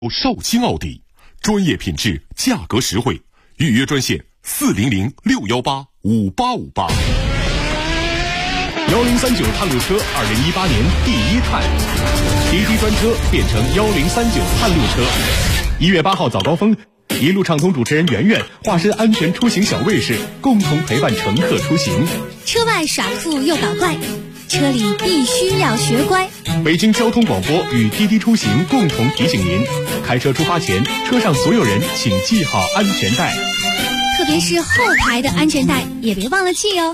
绍兴奥迪，专业品质，价格实惠，预约专线400-618-5858。 1039探路车2018年第一探，滴滴专车变成1039探路车。1月8号早高峰，一路畅通主持人圆圆化身安全出行小卫士，共同陪伴乘客出行。 车外耍酷又搞怪，车里必须要学乖。 北京交通广播与滴滴出行共同提醒您：开车出发前，车上所有人请系好安全带， 特别是后排的安全带也别忘了系哦。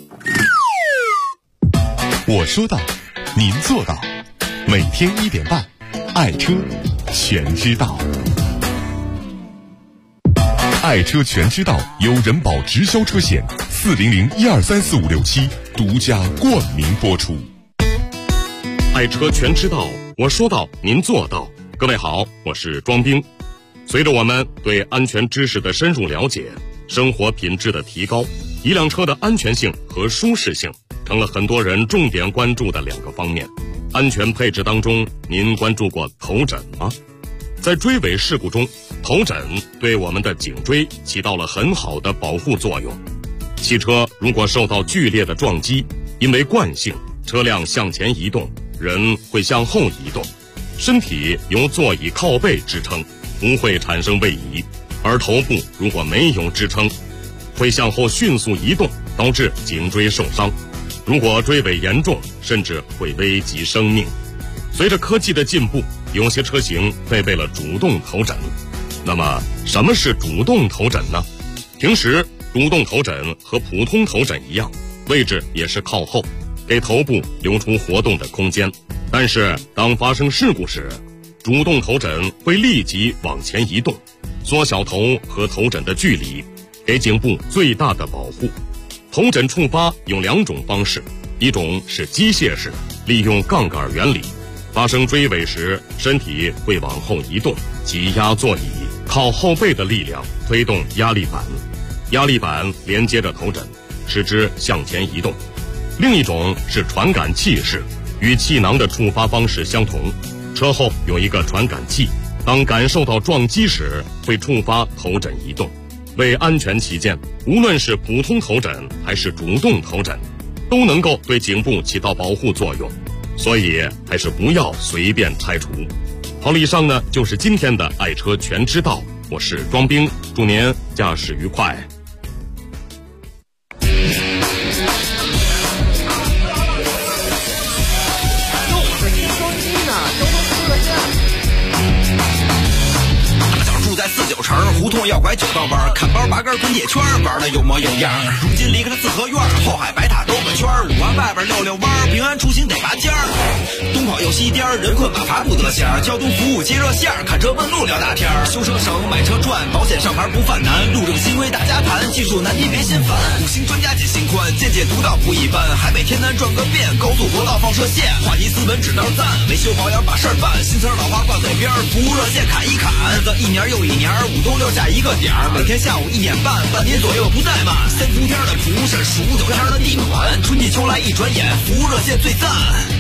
我说到，您做到。每天1点半，爱车全知道。爱车全知道由人保直销车险400-1234567独家冠名播出。爱车全知道，我说到，您做到。各位好，我是庄兵。随着我们对安全知识的深入了解，生活品质的提高，一辆车的安全性和舒适性成了很多人重点关注的2个方面。安全配置当中，您关注过头枕吗？在追尾事故中，头枕对我们的颈椎起到了很好的保护作用。汽车如果受到剧烈的撞击，因为惯性，车辆向前移动，人会向后移动，身体由座椅靠背支撑，不会产生位移；而头部如果没有支撑，会向后迅速移动，导致颈椎受伤。如果追尾严重，甚至会危及生命。随着科技的进步，有些车型配备了主动头枕。那么什么是主动头枕呢？平时主动头枕和普通头枕一样，位置也是靠后，给头部留出活动的空间。但是当发生事故时，主动头枕会立即往前移动，缩小头和头枕的距离，给颈部最大的保护。头枕触发有2种方式，一种是机械式，利用杠杆原理，发生追尾时，身体会往后移动，挤压座椅，靠后背的力量推动压力板，压力板连接着头枕，使之向前移动。另一种是传感器式，与气囊的触发方式相同，车后有一个传感器，当感受到撞击时，会触发头枕移动。为安全起见，无论是普通头枕还是主动头枕，都能够对颈部起到保护作用，所以还是不要随便拆除。好了，以上呢就是今天的爱车全知道，我是庄兵，祝您驾驶愉快。 49城胡同要拐9道弯，看包拔根滚铁圈，玩的有模有样。如今离开了四合院，后海白塔兜个圈，5环外边溜弯，平安出行得拔尖儿。东跑又西颠，人困马乏不得闲。交通服务接热线，看车问路聊大天。修车省，买车赚，保险上牌不犯难。路政新规大家谈，技术难题别心烦。5星专家解心宽，见解独到不一般。海北天南转个遍，高速国道放射线，话题斯文指道赞，维修保养把事儿办。新词老话挂嘴边，服务热线砍一砍。日子一年又一年，5都留下一个点儿，每天下午1点半，半年左右不怠慢。3伏天的蒲扇，数9天的地暖，春季秋来一转眼，服务热线最赞。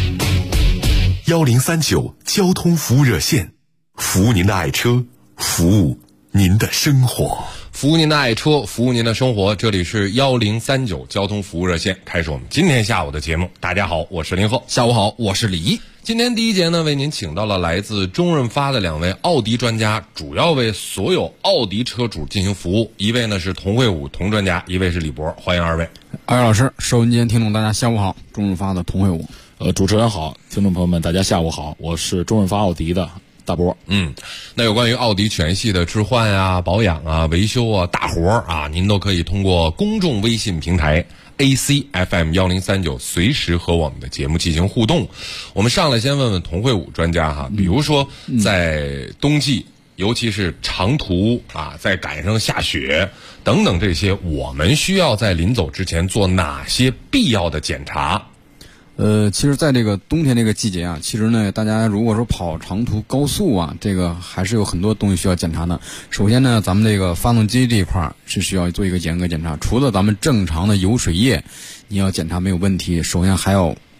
1039交通服务热线，服务您的爱车，服务您的生活， 服务您的爱车，服务您的生活。这里是1039交通服务热线，开始我们今天下午的节目。大家好，我是林鹤。 下午好，我是李一。 今天第一节呢，为您请到了来自中润发的2位奥迪专家，主要为所有奥迪车主进行服务。一位呢是童慧武童专家，一位是李博，欢迎2位。 二位老师，收音机前听众大家下午好，中润发的童慧武。 主持人好，听众朋友们大家下午好，我是中润发奥迪的大波。 那有关于奥迪全系的置换啊、保养啊、维修啊、大活啊，您都可以通过公众微信平台ACFM1039随时和我们的节目进行互动。我们上来先问问童慧武专家哈，比如说在冬季，尤其是长途啊，再赶上下雪等等这些，我们需要在临走之前做哪些必要的检查？ 其实在这个冬天这个季节啊，其实呢，大家如果说跑长途高速啊，这个还是有很多东西需要检查的。首先呢，咱们这个发动机这一块是需要做一个严格检查，除了咱们正常的油水液你要检查没有问题，首先还要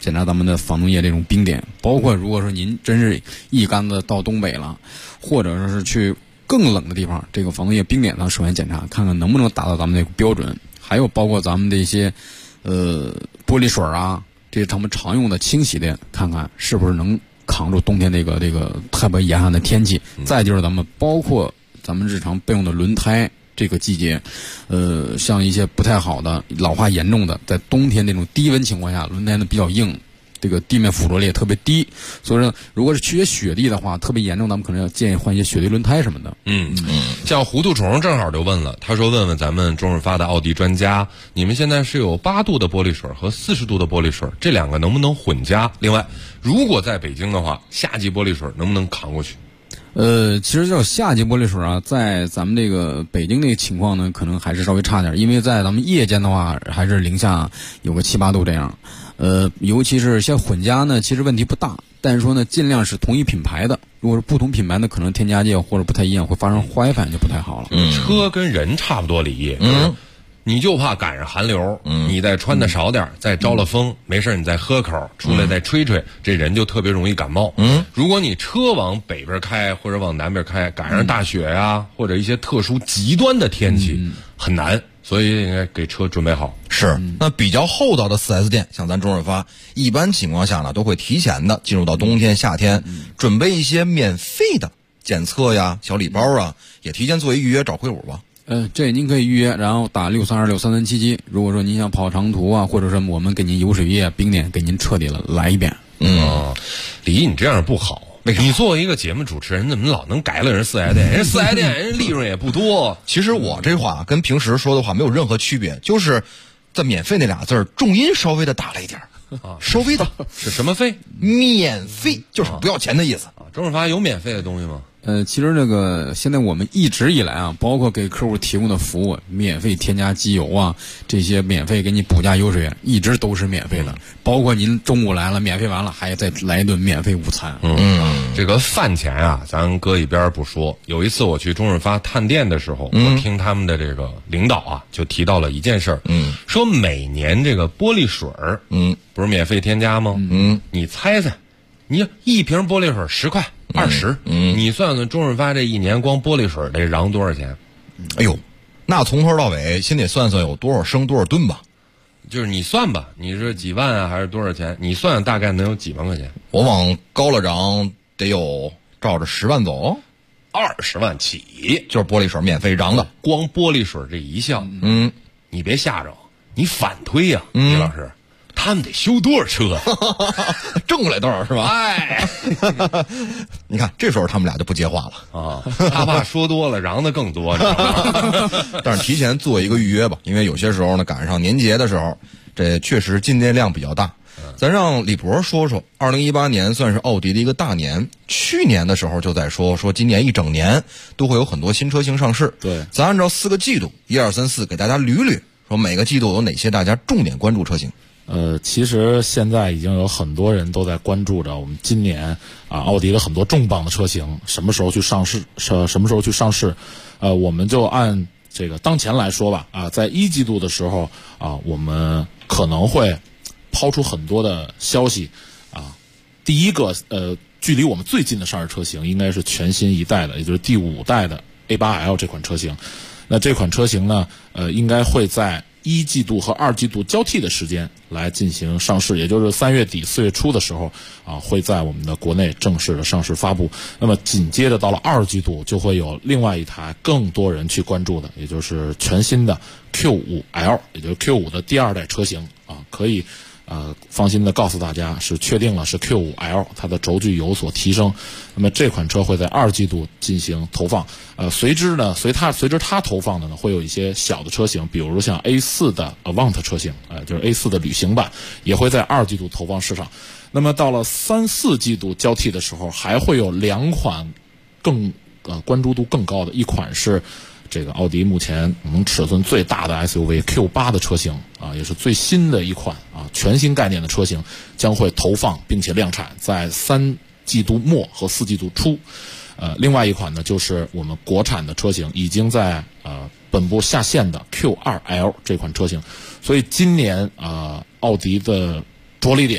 检查咱们的防冻液这种冰点，包括如果说您真是一竿子到东北了，或者说是去更冷的地方，这个防冻液冰点呢首先检查，看看能不能达到咱们这个标准。还有包括咱们的一些玻璃水啊，这些咱们常用的清洗的，看看是不是能扛住冬天这个特别严寒的天气。再就是咱们包括咱们日常备用的轮胎，这个季节像一些不太好的老化严重的，在冬天那种低温情况下，轮胎呢比较硬，这个地面附着力也特别低，所以说如果是去些雪地的话特别严重，咱们可能要建议换一些雪地轮胎什么的。 像糊涂虫正好就问了，他说问问咱们中日发的奥迪专家，你们现在是有8度的玻璃水和40度的玻璃水，这两个能不能混加？另外如果在北京的话，夏季玻璃水能不能扛过去？ 其实叫夏季玻璃水啊，在咱们这个北京这个情况呢，可能还是稍微差点，因为在咱们夜间的话，还是零下有个7、8度这样。尤其是像混加呢，其实问题不大，但是说呢，尽量是同一品牌的。如果是不同品牌的，可能添加剂或者不太一样，会发生坏反应就不太好了。 车跟人差不多理，你就怕赶上寒流，你再穿的少点，再招了风，没事你再喝口，出来再吹吹，这人就特别容易感冒。如果你车往北边开或者往南边开，赶上大雪呀，或者一些特殊极端的天气，很难。所以应该给车准备好。 是，那比较厚道的 4S 店，像咱中日发，一般情况下呢，都会提前的进入到冬天、夏天，准备一些免费的检测呀、小礼包啊，也提前做一预约找会武吧。 这您可以预约，然后打632637777。如果说您想跑长途啊，或者是我们给您有水液、冰点给您彻底的来一遍。 李，你这样不好。你作为一个节目主持人，怎么老能改了人4S店？人4S店人利润也不多。 其实我这话跟平时说的话没有任何区别，就是在免费那俩字重音稍微的大了一点稍微的。 是什么费？ 免费，就是不要钱的意思。 中日发有免费的东西吗？ 其实这个现在我们一直以来啊，包括给客户提供的服务，免费添加机油啊，这些免费给你补加油水，一直都是免费的。包括您中午来了，免费完了还再来一顿免费午餐。 这个饭钱啊，咱搁一边不说。有一次我去中日发探店的时候，我听他们的这个领导啊，就提到了一件事儿，说每年这个玻璃水儿，不是免费添加吗？你猜猜，你一瓶玻璃水10块。20，你算算中日发这一年光玻璃水得瓤多少钱？ 哎呦，那从头到尾先得算算有多少升多少吨吧。 就是你算吧，你是几万啊还是多少钱？你算大概能有几万块钱？ 我往高了涨得有照着10万走 ，20万起， 就是玻璃水免费瓤的。 光玻璃水这一项，你别吓着，你反推呀，李老师。他们得修多少车挣来多少是吧？ 哎， 你看这时候他们俩就不接话了啊，他怕说多了瓤的更多。 但是提前做一个预约吧，因为有些时候呢赶上年节的时候，这确实进店量比较大。咱让李博说说，2018年算是奥迪的一个大年。去年的时候就在说今年一整年都会有很多新车型上市。 对， 咱按照4个季度1、2、3、4给大家捋捋，说每个季度有哪些大家重点关注车型。 其实现在已经有很多人都在关注着我们今年奥迪的很多重磅的车型什么时候去上市，什么时候去上市。我们就按这个当前来说吧，在1季度的时候我们可能会抛出很多的消息第一个距离我们最近的上市车型应该是全新一代的，也就是第5代的 A8L 这款车型。那这款车型呢应该会在1季度和2季度交替的时间来进行上市，也就是3月底4月初的时候会在我们的国内正式的上市发布。那么紧接着到了2季度就会有另外一台更多人去关注的，也就是全新的 Q5L， 也就是 Q5 的第2代车型可以放心的告诉大家是确定了是 Q5L， 它的轴距有所提升。那么这款车会在2季度进行投放。随之它投放的呢，会有一些小的车型，比如像 A4 的 Avant 车型，就是 A4 的旅行版，也会在2季度投放市场。那么到了3、4季度交替的时候，还会有2款更关注度更高的，一款是这个奥迪目前尺寸最大的 SUV Q8 的车型也是最新的一款全新概念的车型，将会投放并且量产在3季度末和4季度初。另外一款呢，就是我们国产的车型已经在本部下线的 Q2L 这款车型。所以今年奥迪的着力点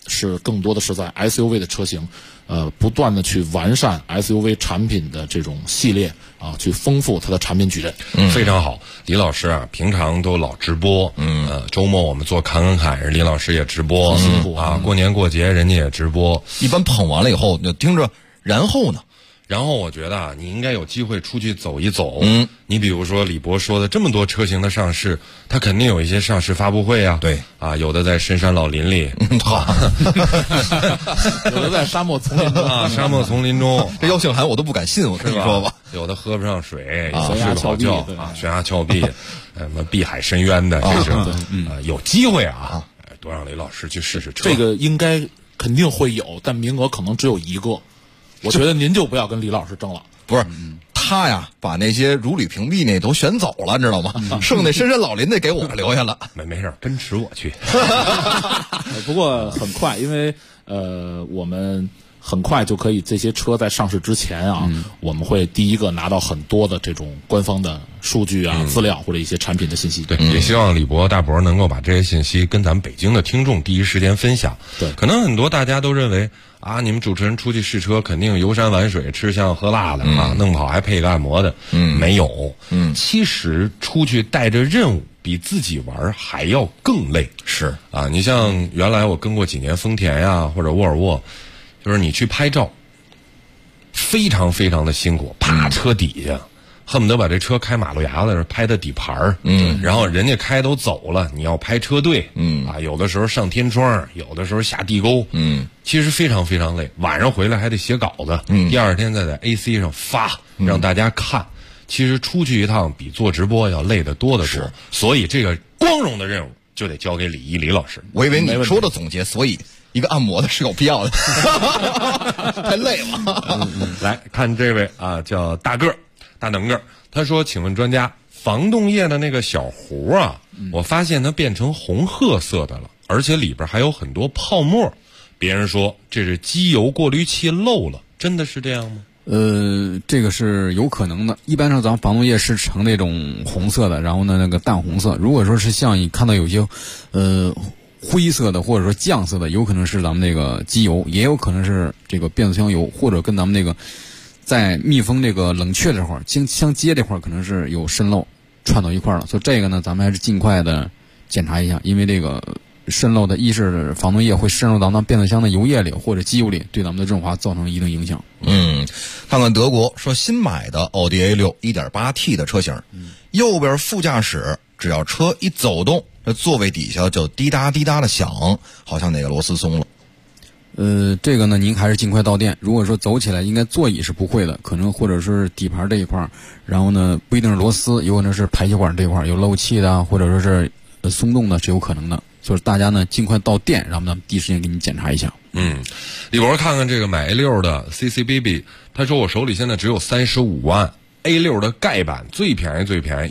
是更多的是在 SUV 的车型，不断的去完善 SUV 产品的这种系列啊，去丰富它的产品矩阵。 非常好。李老师啊，平常都老直播，周末我们做侃，李老师也直播， 辛苦啊，过年过节人家也直播。 一般捧完了以后，就听着，然后呢？ 然后我觉得啊，你应该有机会出去走一走。你比如说李博说的这么多车型的上市，它肯定有一些上市发布会啊。 对啊，有的在深山老林里， 好， 有的在沙漠丛林中啊，沙漠丛林中， 这邀请函我都不敢信，我跟你说吧。 有的喝不上水， 悬崖峭壁啊，悬崖峭壁，什么碧海深渊的，这是有机会啊，多让李老师去试试车。 这个应该肯定会有，但名额可能只有一个。我觉得您就不要跟李老师争了。 不是，他呀把那些如履平地那都选走了，你知道吗？剩那深山老林那给我留下了。 没事，奔驰我去。 不过很快，因为我们很快就可以，这些车在上市之前啊，我们会第一个拿到很多的这种官方的数据啊、资料或者一些产品的信息。 对，也希望李博、大博能够把这些信息跟咱们北京的听众第一时间分享。 对， 可能很多大家都认为啊，你们主持人出去试车肯定游山玩水、吃香喝辣的啊，弄不好还配个按摩的。没有。其实出去带着任务比自己玩还要更累。 是啊，你像原来我跟过几年丰田呀或者沃尔沃，就是你去拍照，非常非常的辛苦，趴车底下。恨不得把这车开马路牙子拍的底盘儿，然后人家开都走了，你要拍车队，啊，有的时候上天窗，有的时候下地沟，其实非常非常累。晚上回来还得写稿子，第二天再在 AC 上发，让大家看。其实出去一趟比做直播要累得多得多，所以这个光荣的任务就得交给李老师。 我以为你说的总结，所以一个按摩的是有必要的，太累了。 来看这位啊，叫大个儿。大能个，他说：“请问专家，防冻液的那个小壶啊，我发现它变成红褐色的了，而且里边还有很多泡沫。别人说这是机油过滤器漏了，真的是这样吗？” 这个是有可能的。一般上咱们防冻液是呈那种红色的，然后呢那个淡红色。如果说是像你看到有些灰色的或者说酱色的，有可能是咱们那个机油，也有可能是这个变速箱油，或者跟咱们那个在密封这个冷却这块儿相接这块儿可能是有渗漏串到一块儿了。所以这个呢咱们还是尽快的检查一下，因为这个渗漏的一是防冻液会渗入到咱们变速箱的油液里或者机油里，对咱们的润滑造成一定影响。 看看德国说新买的奥迪 A6 1.8T 的车型，右边副驾驶只要车一走动，这座位底下就滴答滴答的响，好像哪个螺丝松了。 这个呢您还是尽快到店。如果说走起来应该座椅是不会的，可能或者是底盘这一块，然后呢不一定是螺丝，有可能是排气管这一块有漏气的，或者说是松动的，是有可能的。所以大家呢尽快到店，让我们第一时间给你检查一下。 李博看看这个买 A6 的 CC Baby， 他说我手里现在只有35万 ，A6 的盖版最便宜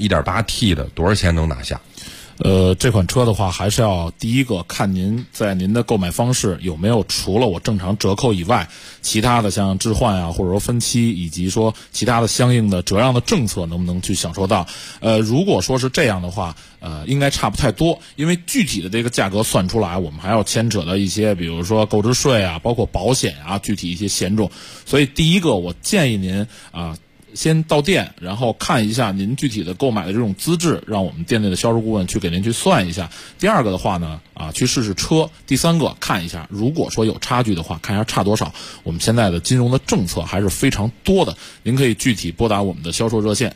1.8T 的多少钱能拿下？ 这款车的话，还是要第一个看您在您的购买方式有没有除了我正常折扣以外，其他的像置换啊，或者说分期，以及说其他的相应的折让的政策能不能去享受到。如果说是这样的话，应该差不太多，因为具体的这个价格算出来，我们还要牵扯到一些，比如说购置税啊，包括保险啊，具体一些险种。所以第一个，我建议您先到店，然后看一下您具体的购买的这种资质，让我们店内的销售顾问去给您去算一下。第二个的话呢，去试试车。第三个看一下，如果说有差距的话，看一下差多少。我们现在的金融的政策还是非常多的，您可以具体拨打我们的销售热线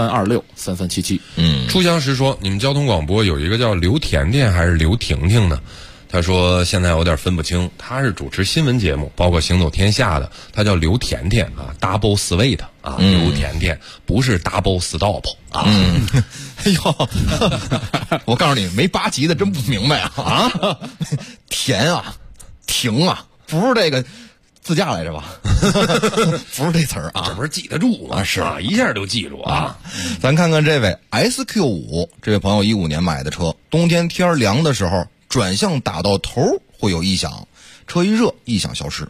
63263377。 初相识说，你们交通广播有一个叫刘甜甜还是刘婷婷呢？他说现在有点分不清，他是主持新闻节目，包括行走天下的，他叫刘甜甜啊 ，double sweet 啊，刘甜甜不是 double stop 啊。 哎呦，我告诉你，没8级的真不明白啊！甜啊，停啊，不是这个自驾来着吧？不是这词儿啊， 这不是记得住吗？ 是啊，一下就记住啊。 咱看看这位 SQ5， 这位朋友15年买的车，冬天天凉的时候，转向打到头会有异响，车一热异响消失。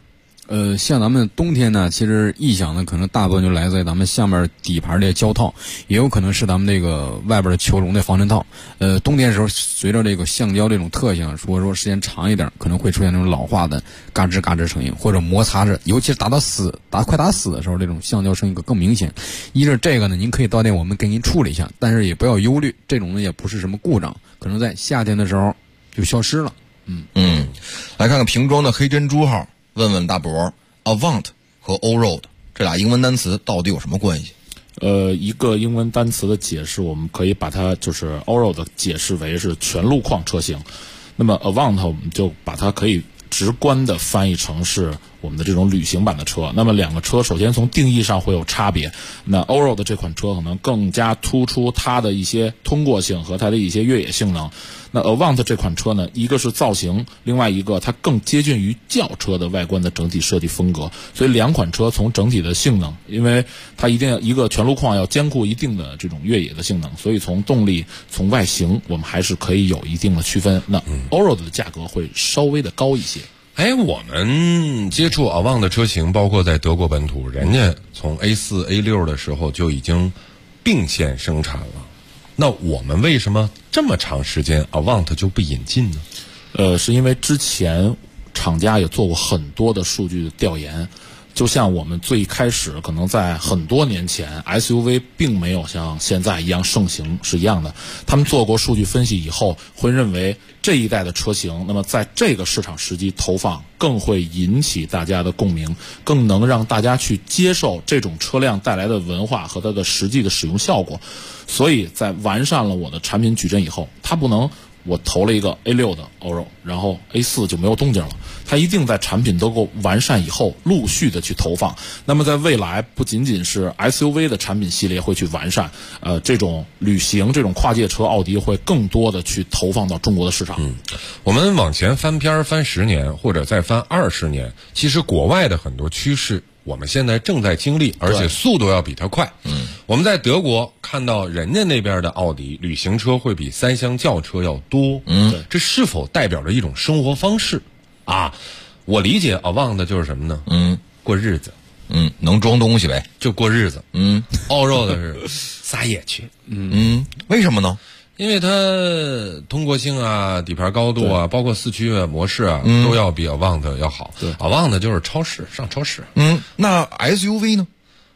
像咱们冬天呢，其实异响呢，可能大部分就来自于咱们下面底盘的胶套，也有可能是咱们这个外边的球笼的防尘套。冬天的时候，随着这个橡胶这种特性，如果说时间长一点，可能会出现那种老化的嘎吱嘎吱声音，或者摩擦着，尤其是快打死的时候，这种橡胶声音更明显。一是这个呢，您可以到店我们给您处理一下，但是也不要忧虑，这种呢也不是什么故障，可能在夏天的时候就消失了。 来看看瓶装的黑珍珠号。问问大伯 ，Avant 和 Allroad 这俩英文单词到底有什么关系？ 一个英文单词的解释，我们可以把它就是 Allroad 的解释为是全路况车型。那么 Avant 我们就把它可以直观的翻译成是我们的这种旅行版的车。那么两个车首先从定义上会有差别。那 Allroad 这款车可能更加突出它的一些通过性和它的一些越野性能。那 Avant 这款车呢，一个是造型，另外一个它更接近于轿车的外观的整体设计风格。所以两款车从整体的性能，因为它一定一个全路况要兼顾一定的这种越野的性能，所以从动力、从外形，我们还是可以有一定的区分。那 Allroad 的价格会稍微的高一些。 我们接触 Avant 的车型，包括在德国本土，人家从 A4、A6 的时候就已经并线生产了。那我们为什么这么长时间 Avant 就不引进呢？ 是因为之前厂家也做过很多的数据的调研。就像我们最开始可能在很多年前 SUV 并没有像现在一样盛行是一样的，他们做过数据分析以后会认为这一代的车型，那么在这个市场时机投放更会引起大家的共鸣，更能让大家去接受这种车辆带来的文化和它的实际的使用效果。所以在完善了我的产品矩阵以后，它不能我投了一个 A6 的 Allroad， 然后 A4 就没有动静了，它一定在产品都够完善以后陆续的去投放。那么在未来不仅仅是 SUV 的产品系列会去完善，这种旅行这种跨界车奥迪会更多的去投放到中国的市场。 我们往前翻篇翻10年或者再翻20年，其实国外的很多趋势我们现在正在经历，而且速度要比它快。我们在德国看到人家那边的奥迪旅行车会比3厢轿车要多。这是否代表着一种生活方式啊？我理解 Avant 的就是什么呢？过日子。 能装东西呗， 就过日子。Allroad 是撒野去。 为什么呢？ 因为它通过性啊、底盘高度啊，包括4驱模式啊，都要比 Avant 要好。对 ，Avant 就是超市上超市。 那 SUV 呢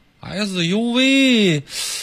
？SUV，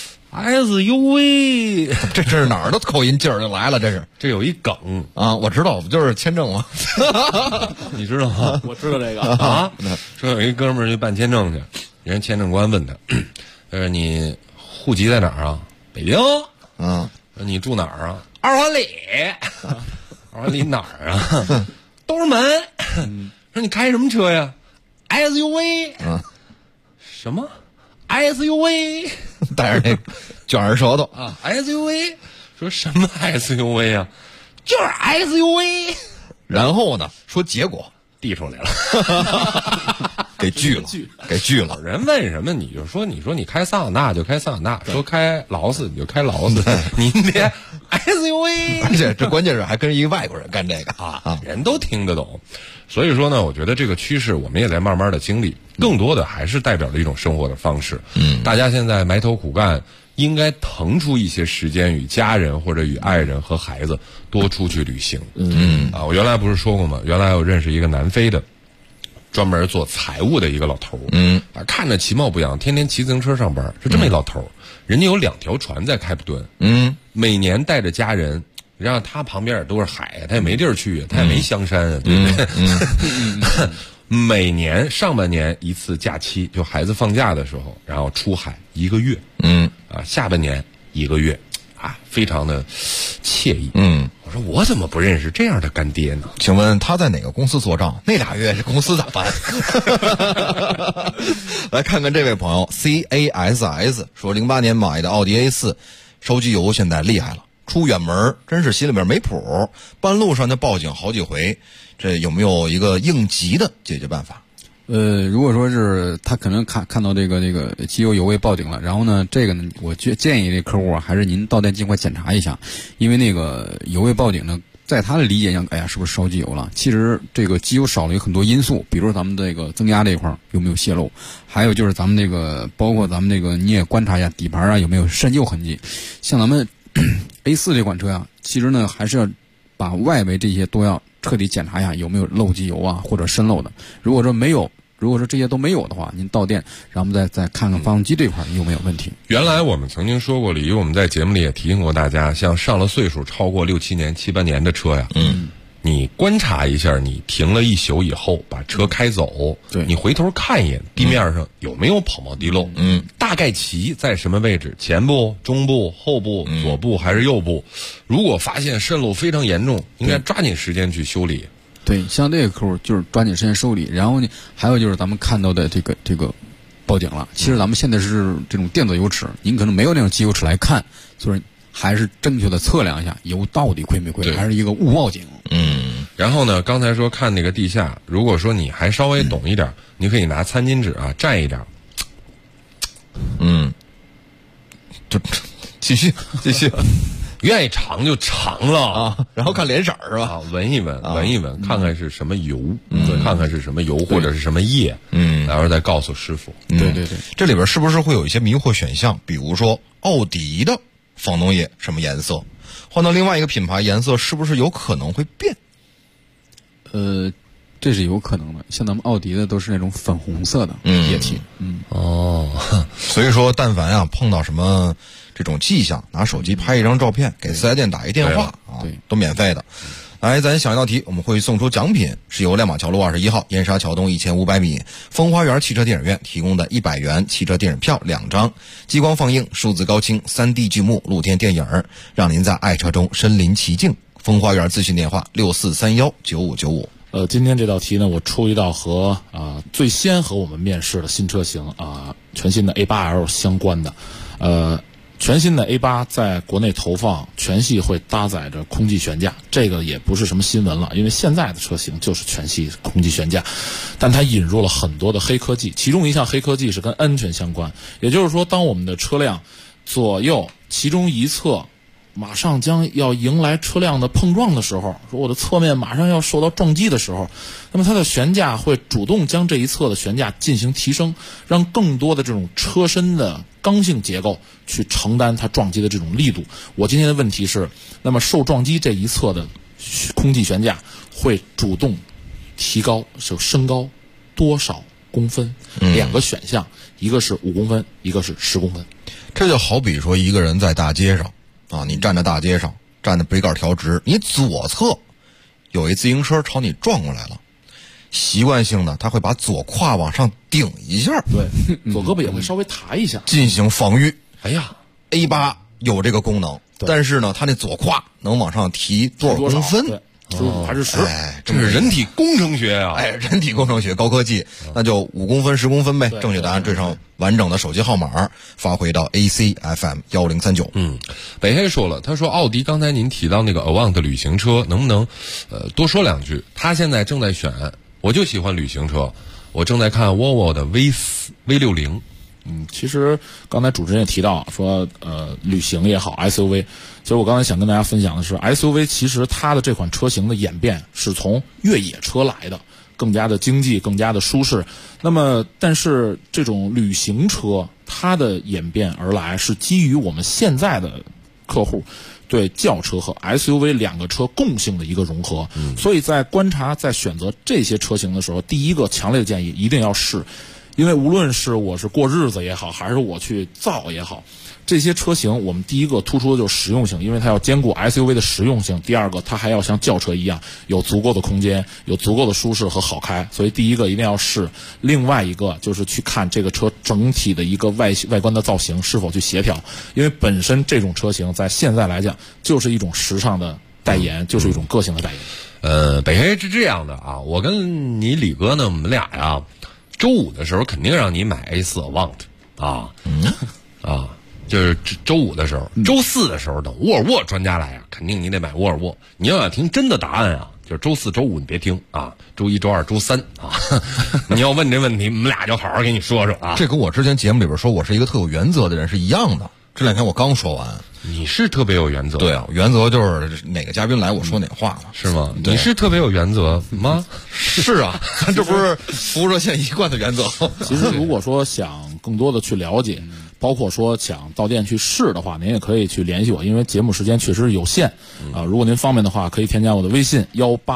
这是哪儿的口音劲儿就来了？这有一梗啊，我知道，不就是签证吗？ 你知道吗？ 我知道这个啊。说有一哥们儿去办签证去，人家签证官问他，你户籍在哪儿啊？北京。你住哪儿啊？2环里。2环里哪儿啊？东直门。说你开什么车呀 ？SUV。什么 ？SUV。 带着那卷着舌头啊 ！SUV。说什么 SUV 啊？就是 SUV。 然后呢？说结果递出来了。 给拒了。 人问什么你就说，你说你开桑塔纳就开桑塔纳，说开劳斯你就开劳斯，您别 SUV。 而且这关键是还跟一个外国人干这个人都听得懂。所以说呢，我觉得这个趋势我们也在慢慢的经历，更多的还是代表了一种生活的方式。大家现在埋头苦干，应该腾出一些时间与家人或者与爱人和孩子多出去旅行。我原来不是说过吗？原来我认识一个南非的专门做财务的一个老头，看着其貌不扬，天天骑自行车上班，是这么一老头。人家有2条船在开普敦，每年带着家人，让他旁边也都是海，他也没地儿去，他也没香山啊，对不对？每年上半年一次假期，就孩子放假的时候，然后出海1个月，下半年1个月，非常的惬意。我说我怎么不认识这样的干爹呢？ 请问他在哪个公司做账？那2月这公司咋办？来看看这位朋友 CASS 说，08年买的奥迪 A4，收机油现在厉害了，出远门真是心里边没谱，半路上就报警好几回，这有没有一个应急的解决办法？ 如果说是他可能看到这个机油位报警了，然后呢，这个呢，我建议这客户还是您到店尽快检查一下，因为那个油位报警呢， 在他的理解上，哎呀，是不是烧机油了？其实这个机油少了有很多因素，比如咱们这个增压这一块有没有泄漏，还有就是咱们这个包括咱们这个你也观察一下底盘啊有没有渗油痕迹。像咱们A4 这款车啊，其实呢还是要把外围这些都要彻底检查一下有没有漏机油啊或者渗漏的。如果说没有，如果说这些都没有的话，您到店，然后我们再看看发动机这块有没有问题。 原来我们曾经说过，李毅，我们在节目里也提醒过大家，像上了岁数超过6、7年、7、8年的车呀，你观察一下，你停了一宿以后把车开走， 对， 你回头看一眼地面上有没有跑冒滴漏，大概齐在什么位置，前部、中部、后部、左部还是右部，如果发现渗漏非常严重，应该抓紧时间去修理。 对，像这个客户就是抓紧时间修理，然后呢，还有就是咱们看到的这个报警了。其实咱们现在是这种电子油尺，您可能没有那种机油尺来看，所以还是正确的测量一下油到底亏没亏，还是一个误报警。 然后呢，刚才说看那个地下，如果说你还稍微懂一点，你可以拿餐巾纸啊蘸一点。 就继续。 愿意尝就尝了啊，然后看脸色是吧？ 闻一闻，看看是什么油，看看是什么油或者是什么液，然后再告诉师傅。 对， 这里边是不是会有一些迷惑选项？比如说奥迪的防冻液什么颜色，换到另外一个品牌颜色是不是有可能会变？ 这是有可能的。像咱们奥迪的都是那种粉红色的液体。 所以说，但凡碰到什么这种迹象，拿手机拍一张照片，给四 S 店打一电话都免费的。来，咱想一道题，我们会送出奖品，是由亮马桥路21号燕莎桥东1500米风花园汽车电影院提供的100元汽车电影票2张，激光放映、数字高清、3D 剧目、露天电影，让您在爱车中身临其境。风花园咨询电话64319595。 今天这道题呢，我出一道和最先和我们面试的新车型全新的 A8L 相关的。全新的 A8 在国内投放，全系会搭载着空气悬架，这个也不是什么新闻了，因为现在的车型就是全系空气悬架，但它引入了很多的黑科技，其中一项黑科技是跟安全相关，也就是说，当我们的车辆左右其中一侧马上将要迎来车辆的碰撞的时候，说我的侧面马上要受到撞击的时候，那么它的悬架会主动将这一侧的悬架进行提升，让更多的这种车身的刚性结构去承担它撞击的这种力度。我今天的问题是，那么受撞击这一侧的空气悬架会主动提高，升高多少公分？两个选项，一个是5公分，一个是10公分。 这就好比说一个人在大街上你站在大街上，站在杯杆调直，你左侧有一自行车朝你撞过来了，习惯性的他会把左胯往上顶一下， 对，左胳膊也会稍微抬一下， 进行防御。 哎呀 ，A8 有这个功能，但是呢，它那左胯能往上提多少公分？ 还是10？ 这是人体工程学啊！ 人体工程学高科技，那就5公分、10公分呗。正确答案缀上完整的手机号码，发回到 ACFM1039。 北黑说了，他说奥迪刚才您提到那个 Avant 旅行车，能不能多说两句？他现在正在选，我就喜欢旅行车，我正在看沃尔沃的 V60。 其实刚才主持人也提到说，旅行也好 ，SUV， 其实我刚才想跟大家分享的是 ，SUV 其实它的这款车型的演变是从越野车来的，更加的经济，更加的舒适。那么，但是这种旅行车它的演变而来是基于我们现在的客户对轿车和 SUV 两个车共性的一个融合。所以在观察、在选择这些车型的时候，第一个强烈的建议一定要试。因为无论是我是过日子也好，还是我去造也好，这些车型我们第一个突出的就是实用性，因为它要兼顾 SUV 的实用性。第二个，它还要像轿车一样有足够的空间，有足够的舒适和好开。所以第一个一定要试。另外一个就是去看这个车整体的一个外观的造型是否去协调，因为本身这种车型在现在来讲就是一种时尚的代言，就是一种个性的代言。 北黑是这样的啊，我跟你李哥呢，我们俩呀。周5的时候肯定让你买 A4 Avant 就是周5的时候，周4的时候等沃尔沃专家来肯定你得买沃尔沃。你要想听真的答案就是周4、周5你别听周1、周2、周3你要问这问题，我们俩就好好给你说说啊。 这跟我之前节目里边说我是一个特有原则的人是一样的。 这两天我刚说完。 你是特别有原则。 对啊，原则就是哪个嘉宾来我说哪话嘛， 是吗？你是特别有原则吗？ 是啊，这不是辐射线一贯的原则。 其实如果说想更多的去了解，包括说想到店去试的话，您也可以去联系我，因为节目时间确实有限如果您方便的话，可以添加我的微信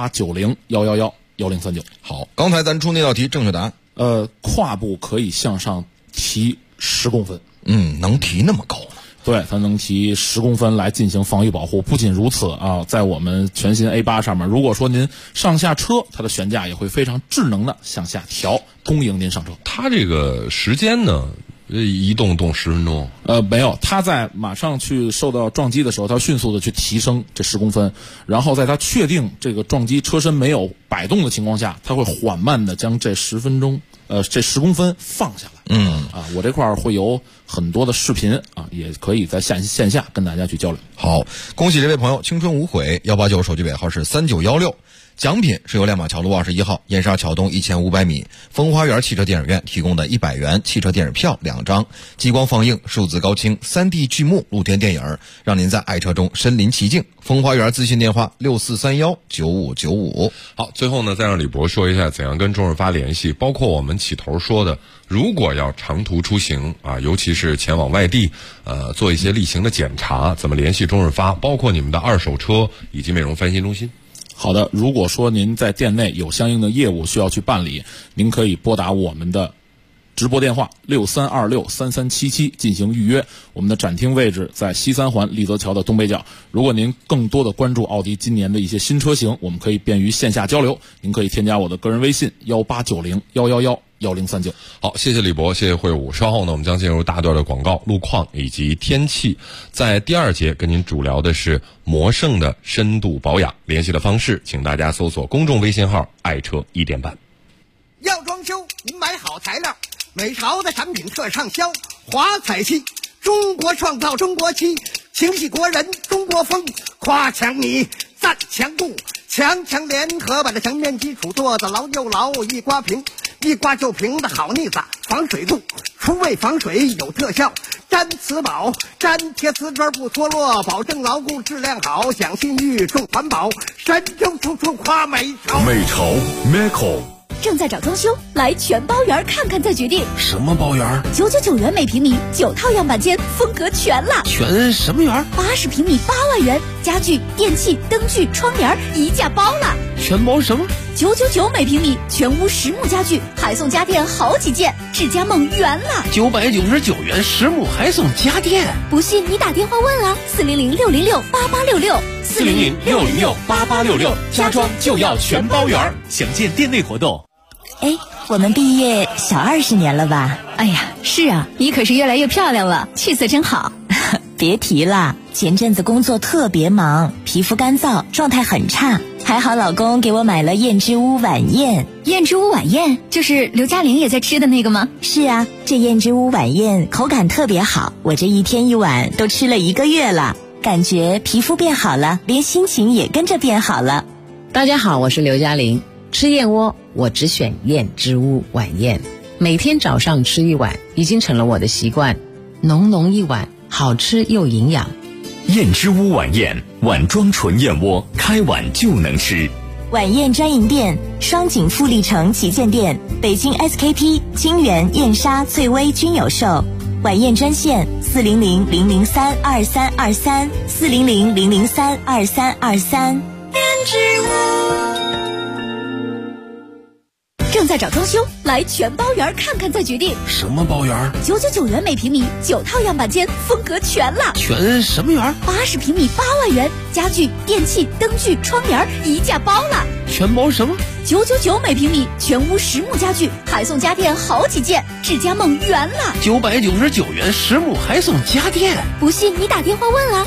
1890111039。 好，刚才咱出那道题正确答案。 胯部可以向上提10公分。 能提那么高呢？ 对，它能提10公分来进行防御保护。不仅如此在我们全新 A8 上面，如果说您上下车，它的悬架也会非常智能的向下调，恭迎您上车。 它这个时间呢，移动10分钟？ 没有，它在马上去受到撞击的时候，它迅速的去提升这10公分，然后在它确定这个撞击车身没有摆动的情况下，它会缓慢的将这10公分放下来。我这块会有很多的视频也可以在线下跟大家去交流。 好，恭喜这位朋友青春无悔，189手机尾号是3916。奖品是由亮马桥路21号、燕莎桥东1500米风花园汽车电影院提供的100元汽车电影票2张，激光放映、数字高清、3D 剧目露天电影，让您在爱车中身临其境。风花园咨询电话64319595。 好，最后呢，再让李博说一下怎样跟中日发联系，包括我们起头说的，如果要长途出行尤其是前往外地，做一些例行的检查，怎么联系中日发，包括你们的二手车以及美容翻新中心。 好的，如果说您在店内有相应的业务需要去办理，您可以拨打我们的直播电话63263377进行预约。我们的展厅位置在西三环立泽桥的东北角。如果您更多的关注奥迪今年的一些新车型，我们可以便于线下交流，您可以添加我的个人微信1890111039。 好，谢谢李博，谢谢会武。稍后呢，我们将进入大段的广告、路况以及天气。在第2节跟您主聊的是魔胜的深度保养。联系的方式，请大家搜索公众微信号爱车1点半。 要装修，您买好材料，美潮的产品特畅销。华彩漆，中国创造中国漆，情系国人中国风。夸强你，赞强固，强联合把这墙面基础做得牢又牢，一刮平。一刮就平的好腻子，防水度，除味防水有特效。粘瓷宝，粘贴瓷砖不脱落，保证牢固质量好，讲信誉重环保。神州处处夸美潮， 美潮 Meco。 正在找装修，来全包园看看再决定。 什么包园 ？999元每平米，9套样板间，风格全了。 全什么园 ？80平米8万元，家具、电器、灯具、窗帘一价包了。 全包什么 ？999每平米，全屋实木家具，还送家电好几件，智家梦圆了。 999元实木还送家电， 不信你打电话问啊，400-606-8866，400-606-8866， 家装就要全包圆。详见店内活动。 我们毕业小20年了吧？ 哎呀，是啊，你可是越来越漂亮了，气色真好。 别提了，前阵子工作特别忙，皮肤干燥，状态很差。还好老公给我买了燕之屋晚宴。 燕之屋晚宴就是刘嘉玲也在吃的那个吗？ 是啊，这燕之屋晚宴口感特别好，我这一天一碗都吃了1个月了，感觉皮肤变好了，连心情也跟着变好了。 大家好，我是刘嘉玲。吃燕窝我只选燕之屋晚宴，每天早上吃1碗已经成了我的习惯，浓浓一碗，好吃又营养。 燕之屋晚宴，碗装纯燕窝，开碗就能吃。 晚宴专营店：双井富力城旗舰店、北京 SKP、金源、燕莎、翠微均有售。晚宴专线400-003-2323，400-003-2323。燕之屋。 正在找装修，来全包园看看再决定。 什么包园 ？999元每平米，9套样板间，风格全了。 全什么园 ？80平米8万元，家具、电器、灯具、窗帘一价包了。 全包什么 ？999每平米，全屋实木家具，还送家电好几件，智家梦圆了。 999元实木还送家电， 不信你打电话问啊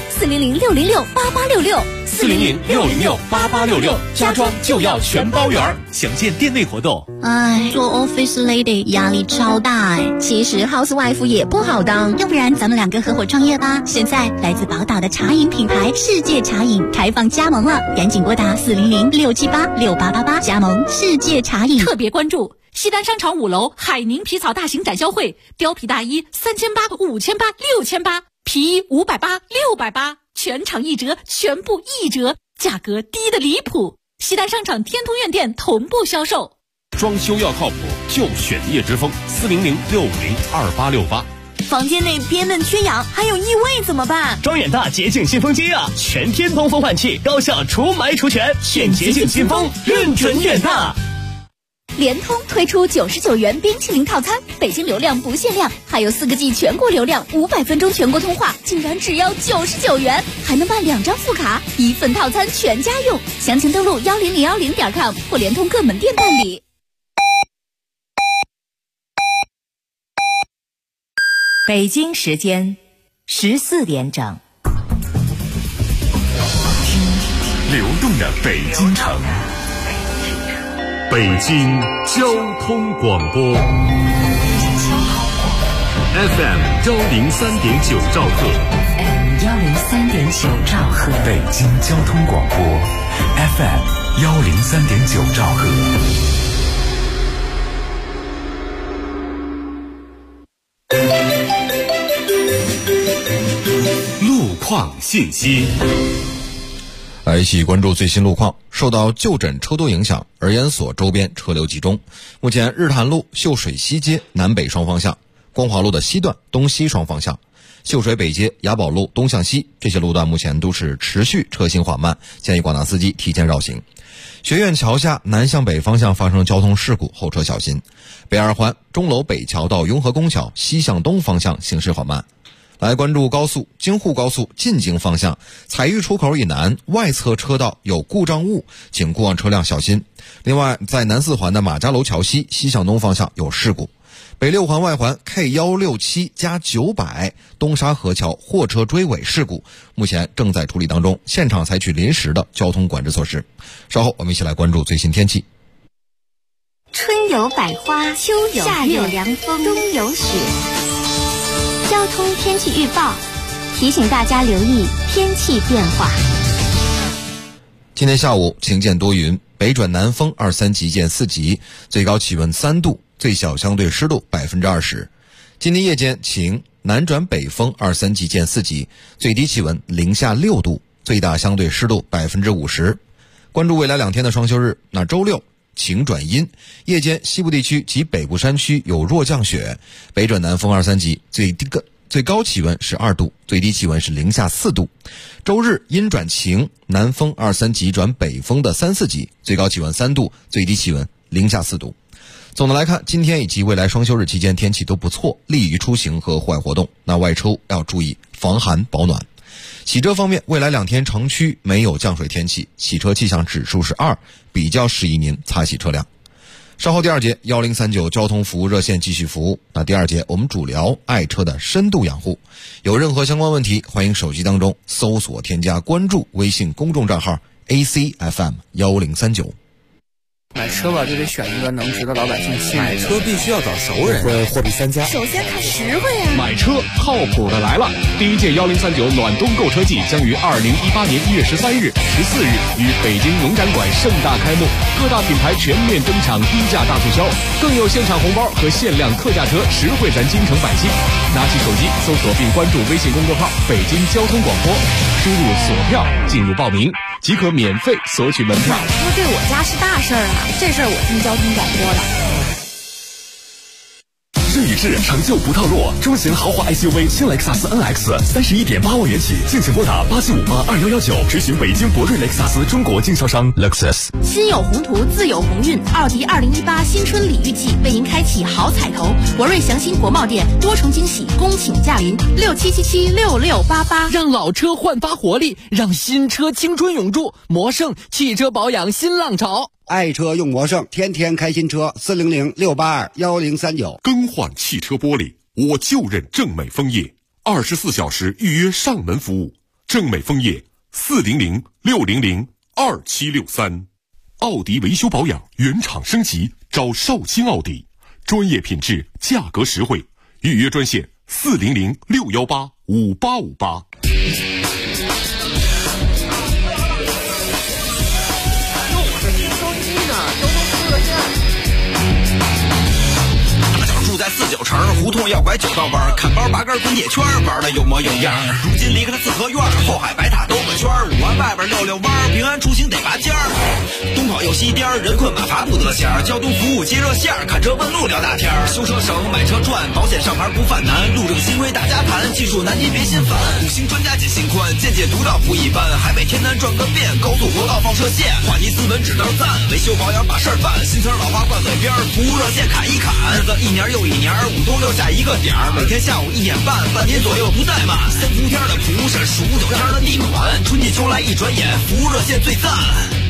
，400-606-8866，400-606-8866，家装就要全包圆。详见店内活动。 做 office lady 压力超大其实 housewife 也不好当， 要不然咱们2个合伙创业吧。现在来自宝岛的茶饮品牌世界茶饮开放加盟了，赶紧拨打400-678-6888加盟世界茶饮。 特别关注西单商场5楼海宁皮草大型展销会，貂皮大衣3800、5800、6800 皮衣580、680，全场1折，全部1折，价格低得离谱。西单商场天通苑店同步销售。 装修要靠谱，就选叶之风，400-650-2868。 房间内憋闷缺氧，还有异味怎么办？ 装远大洁净新风机啊，全天通风换气，高效除霾除醛，选洁净新风，认准远大。 联通推出99元冰淇淋套餐，北京流量不限量，还有4个G 全国流量，500分钟全国通话，竟然只要99元，还能办2张副卡，1份套餐全家用。详情登录10010.com 或联通各门店办理。 北京时间14点整。 流动的北京城， 北京交通广播 FM 103.9兆赫 103.9兆赫， 北京交通广播 FM 103.9兆赫。 路况信息。 来一起关注最新路况。受到旧诊车多影响，儿研所周边车流集中。目前日坛路秀水西街南北双方向，光华路的西段东西双方向，秀水北街雅宝路东向西，这些路段目前都是持续车行缓慢，建议广大司机提前绕行。学院桥下南向北方向发生交通事故，后车小心。北二环钟楼北桥到雍和宫桥西向东方向行驶缓慢。来关注高速京沪高速进京方向彩玉出口以南外侧车道有故障物，请过往车辆小心。另外，在南四环的马家楼桥西西向东方向有事故。北六环外环 K167+900 东沙河桥货车追尾事故，目前正在处理当中，现场采取临时的交通管制措施。稍后我们一起来关注最新天气。 春有百花，秋有夏有凉风，冬有雪。交通天气预报提醒大家留意天气变化。 今天下午晴见多云，北转南风2-3级见4级，最高气温3度，最小相对湿度20%。今天夜间晴，南转北风2-3级见4级，最低气温零下6度，最大相对湿度50%。关注未来2天的双休日，那周六晴转阴，夜间西部地区及北部山区有弱降雪，北转南风2-3级，最高气温是2度，最低气温是零下4度。周日阴转晴，南风2-3级转北风的3-4级，最高气温3度，最低气温零下4度。总的来看，今天以及未来双休日期间天气都不错，利于出行和户外活动，那外出要注意防寒保暖。洗车方面，未来2天城区没有降水天气，洗车气象指数是2，比较适宜您擦洗车辆。稍后第2节1039交通服务热线继续服务。那第2节我们主聊爱车的深度养护，有任何相关问题，欢迎手机当中搜索添加关注微信公众账号 ACFM1039。 买车吧，就得选一个能值得老百姓信任。 买车必须要找熟人， 会货比三家。 首先看实惠呀。 买车靠谱的来了！第1届1039暖冬购车季将于2018年1月13日、14日于北京农展馆盛大开幕，各大品牌全面登场，低价大促销，更有现场红包和限量特价车，实惠咱京城百姓。拿起手机搜索并关注微信公众号“北京交通广播”，输入索票进入报名，即可免费索取门票。 买车对我家是大事儿啊！这事儿我听交通广播的。 睿智成就不套路，中型豪华 SUV 新雷克萨斯 NX 31.8万元起，敬请拨打87582119，执行北京博瑞雷克萨斯中国经销商 Lexus。 心有宏图，自有鸿运。奥迪2018新春礼遇季为您开启好彩头，博瑞祥鑫国贸店多重惊喜，恭请驾临，67776688， 让老车焕发活力，让新车青春永驻。魔盛汽车保养新浪潮。 爱车用魔盛，天天开新车，400-682-1039。 更换汽车玻璃，我就认正美枫叶，24小时预约上门服务。正美枫叶400-600-2763。奥迪维修保养原厂升级，找少卿奥迪，专业品质，价格实惠。预约专线400-618-5858。 住在49 9成，胡同要拐9道弯，看包拔根滚铁圈，玩的有模有样。如今离开了四合院，后海白塔兜个圈，5环外边溜弯，平安出行得拔尖儿。东跑又西颠，人困马乏不得闲，交通服务接热线，看车问路聊大天。修车省，买车赚，保险上牌不犯难，路政新规大家谈，技术难题别心烦。5星专家解心宽，见解独到不一般，海北天南转个遍，高速国道放射线，话题斯文指道赞，维修保养把事儿办，新词老话挂嘴边，服务热线砍一砍，日子一年又一年，5都留下一个点儿，每天下午1点半，半年左右不怠慢。3伏天的蒲扇，数9天的地款，春季秋来一转眼，服务热线最赞。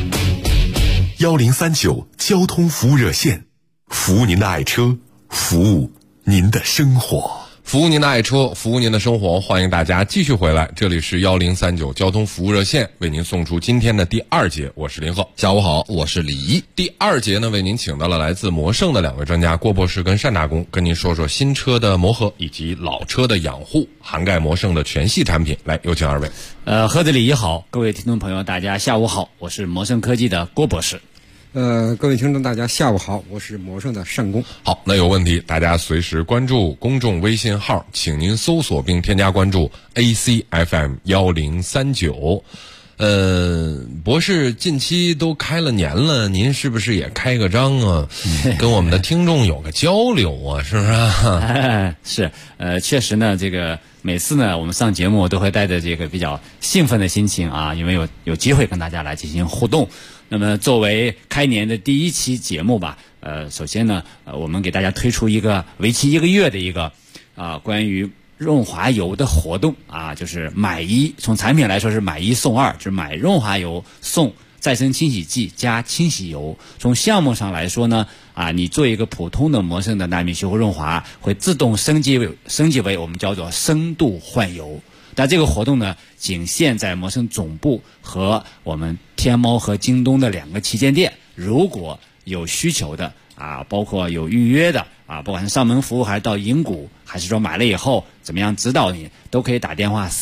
1039交通服务热线，服务您的爱车，服务您的生活。 服务您的爱车，服务您的生活，欢迎大家继续回来，这里是1039交通服务热线，为您送出今天的第2节，我是林鹤。 下午好，我是李一。 第2节呢，为您请到了来自摩胜的2位专家郭博士跟单大工，跟您说说新车的磨合以及老车的养护，涵盖摩胜的全系产品。来，有请2位。 贺子李一好，各位听众朋友大家下午好，我是摩胜科技的郭博士。 各位听众大家下午好，我是摩胜的单工。 好，那有问题大家随时关注公众微信号，请您搜索并添加关注 ACFM1039。博士近期都开了年了，您是不是也开个张啊？跟我们的听众有个交流啊，是不是？ 是，确实呢，这个每次呢，我们上节目都会带着这个比较兴奋的心情啊，因为有机会跟大家来进行互动。那么作为开年的第1期节目吧，首先呢，我们给大家推出一个为期1个月的一个关于润滑油的活动啊，就是买1，从产品来说是买1送2，就是买润滑油送再生清洗剂加清洗油。从项目上来说呢，你做一个普通的摩胜的纳米修复润滑，会自动升级为我们叫做深度换油。但这个活动呢，仅限在摩胜总部和我们天猫和京东的2个旗舰店。如果有需求的包括有预约的不管是上门服务还是到银谷，还是说买了以后怎么样指导你，都可以打电话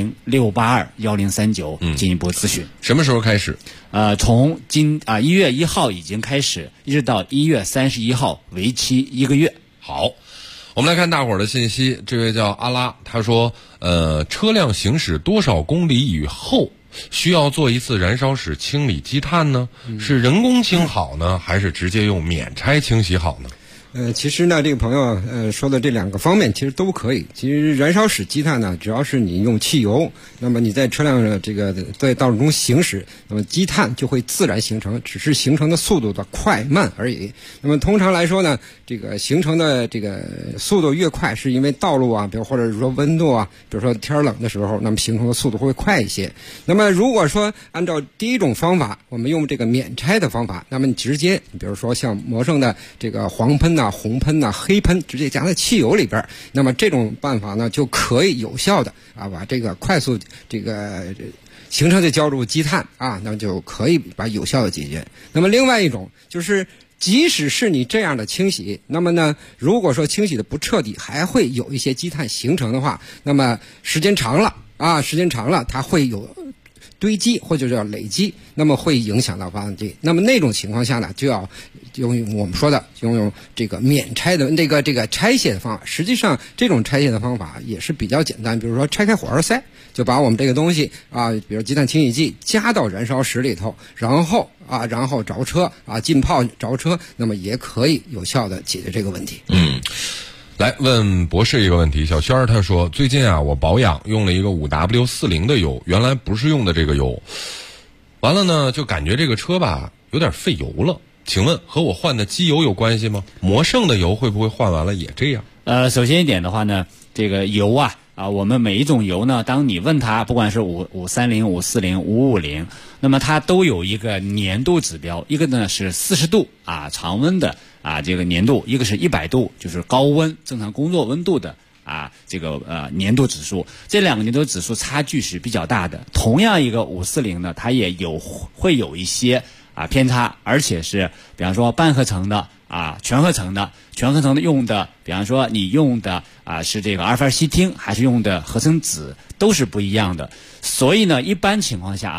400-682-1039进一步咨询。 什么时候开始？ 从1月1号已经开始，一直到1月31号，为期1个月。 好，我们来看大伙儿的信息。这位叫阿拉，他说车辆行驶多少公里以后需要做一次燃烧室清理积碳呢？是人工清好呢，还是直接用免拆清洗好呢？ 其实呢，这个朋友说的这2个方面其实都可以。其实燃烧室积碳呢，只要是你用汽油，那么你在车辆的这个在道路中行驶，那么积碳就会自然形成，只是形成的速度的快慢而已。那么通常来说呢，这个形成的这个速度越快，是因为道路比如或者是说温度比如说天冷的时候，那么形成的速度会快一些。那么如果说按照第1种方法，我们用这个免拆的方法，那么你直接比如说像摩胜的这个黄喷红喷黑喷直接加在汽油里边，那么这种办法呢就可以有效的把这个快速这个形成的焦入积碳那么就可以把有效的解决。那么另外一种就是即使是你这样的清洗，那么呢如果说清洗的不彻底，还会有一些积碳形成的话，那么时间长了它会有堆积或者叫累积，那么会影响到发动机。那么那种情况下呢，就要用我们说的用这个免拆的这个拆卸的方法。实际上这种拆卸的方法也是比较简单，比如说拆开火花塞，就把我们这个东西比如积碳清洗剂加到燃烧室里头，然后着车浸泡着车，那么也可以有效的解决这个问题。 来问博士一个问题，小轩儿他说最近我保养用了一个5W40的油，原来不是用的这个油，完了呢就感觉这个车有点费油了，请问和我换的机油有关系吗？摩胜的油会不会换完了也这样？ 首先一点的话呢，这个油我们每一种油呢，当你问它，不管是530、540、550，那么它都有一个粘度指标，一个呢是40度常温的这个粘度，一个是100度，就是高温正常工作温度的这个粘度指数。这2个粘度指数差距是比较大的。同样一个540呢，它也会有一些偏差，而且是比方说半合成的全合成的用的，比方说你用的是这个阿尔法西汀还是用的合成酯，都是不一样的。所以呢，一般情况下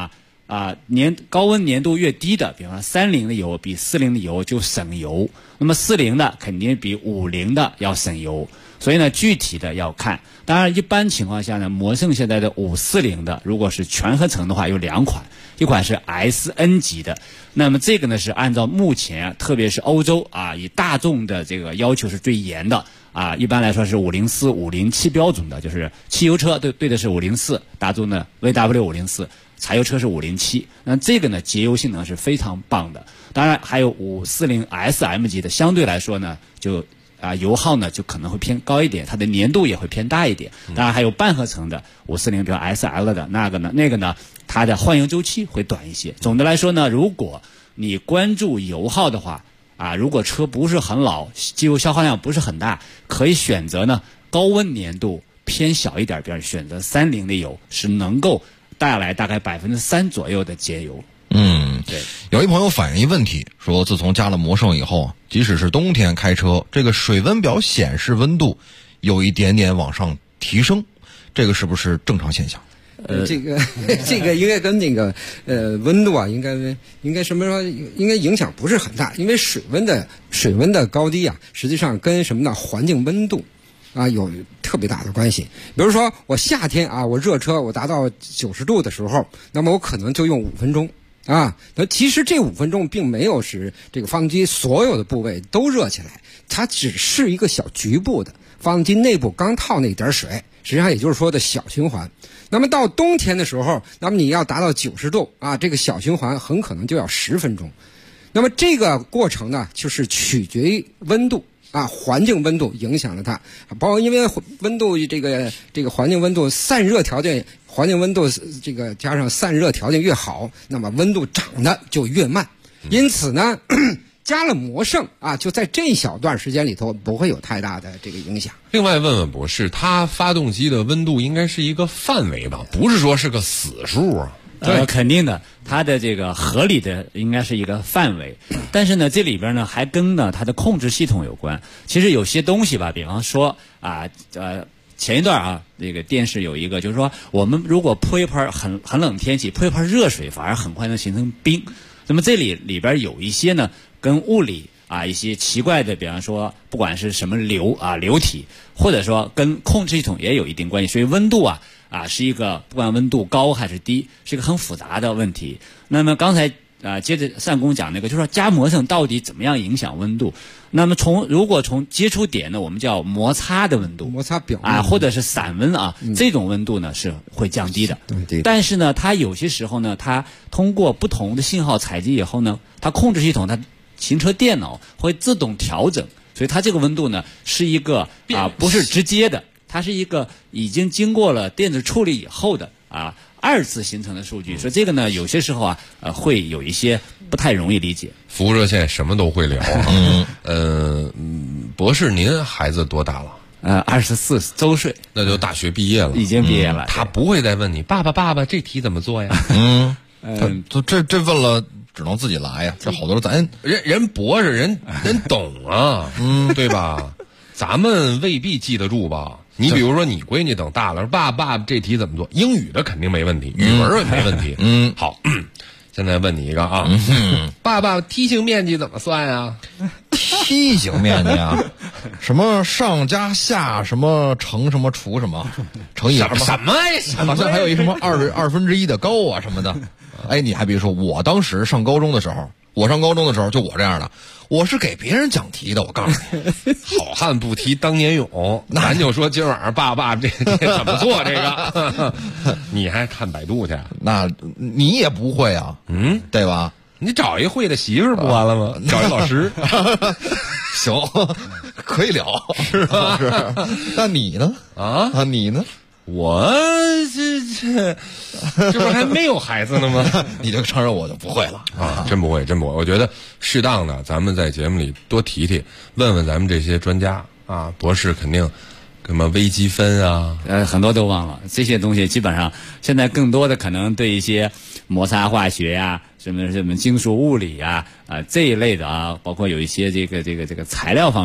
高温粘度越低的，比方说30的油比40的油就省油，那么40的肯定比50的要省油。所以呢，具体的要看。当然，一般情况下呢，魔胜现在的540的，如果是全合成的话，有2款，一款是 SN 级的。那么这个呢是按照目前，特别是欧洲以大众的这个要求是最严的一般来说是504、507标准的，就是汽油车对的是504，大众的 VW504，柴油车是507。那这个呢节油性能是非常棒的。当然还有540 SM 级的，相对来说呢就油耗呢就可能会偏高一点，它的粘度也会偏大一点。当然还有半合成的540，比如 SL 的那个呢，它的换油周期会短一些。总的来说呢，如果你关注油耗的话如果车不是很老，机油消耗量不是很大，可以选择呢高温粘度偏小一点，比如选择30的油，是能够带来大概3%左右的节油。对。 有一朋友反映一问题，说自从加了魔胜以后，即使是冬天开车，这个水温表显示温度有一点点往上提升，这个是不是正常现象？ 这个应该跟那个温度应该什么说，应该影响不是很大，因为水温的高低实际上跟什么呢？环境温度有特别大的关系。比如说我夏天我热车我达到90度的时候，那么我可能就用5分钟那其实这5分钟并没有使这个发动机所有的部位都热起来，它只是一个小局部的发动机内部刚套那点水，实际上也就是说的小循环。那么到冬天的时候，那么你要达到90度这个小循环很可能就要10分钟。那么这个过程呢，就是取决于温度环境温度影响了它，包括因为温度这个环境温度散热条件，环境温度这个加上散热条件越好，那么温度涨的就越慢。因此呢，加了魔胜就在这一小段时间里头不会有太大的这个影响。 另外问问博士，它发动机的温度应该是一个范围吧，不是说是个死数肯定的，它的这个合理的应该是一个范围，但是呢，这里边呢还跟它的控制系统有关。其实有些东西吧，比方说前一段这个电视有一个，就是说我们如果泼一盆很冷天气，泼一盆热水，反而很快能形成冰。那么这里边有一些呢，跟物理一些奇怪的，比方说不管是什么流体，或者说跟控制系统也有一定关系。所以温度是一个不管温度高还是低，是一个很复杂的问题。那么刚才接着单工讲那个，就是说加魔胜到底怎么样影响温度？那么如果从接触点呢，我们叫摩擦的温度， 摩擦表面或者是散温这种温度呢是会降低的。但是呢，它有些时候呢，它通过不同的信号采集以后呢，它控制系统它行车电脑会自动调整，所以它这个温度呢是一个不是直接的，它是一个已经经过了电子处理以后的2次形成的数据。所以这个呢有些时候会有一些不太容易理解。 服务热线什么都会聊博士您孩子多大了 ？24周岁， 那就大学毕业了， 已经毕业了。 他不会再问你爸爸这题怎么做呀？ 这问了只能自己来呀，这好多咱人博士人懂对吧？咱们未必记得住吧？你比如说你闺女等大了，爸这题怎么做？英语的肯定没问题，语文也没问题。好，现在问你一个爸梯形面积怎么算呀？ 梯形面积什么上加下，什么乘什么除什么，乘以什么好像还有一什么1/2的高什么的。你还别说，我当时上高中的时候就我这样的，我是给别人讲题的。我告诉你， 好汉不提当年勇，咱就说今晚上爸这怎么做这个？你还看百度去？ 那你也不会对吧？ 你找一会的媳妇儿不完了吗？找一老师， 行，可以聊，是吧？是。那你呢？你呢？ 我这不还没有孩子呢吗？ 你就承认我就不会了真不会。我觉得适当的咱们在节目里多提问问咱们这些专家博士肯定什么微积分很多都忘了这些东西。基本上现在更多的可能对一些摩擦化学什么金属物理这一类的包括有一些这个材料方面的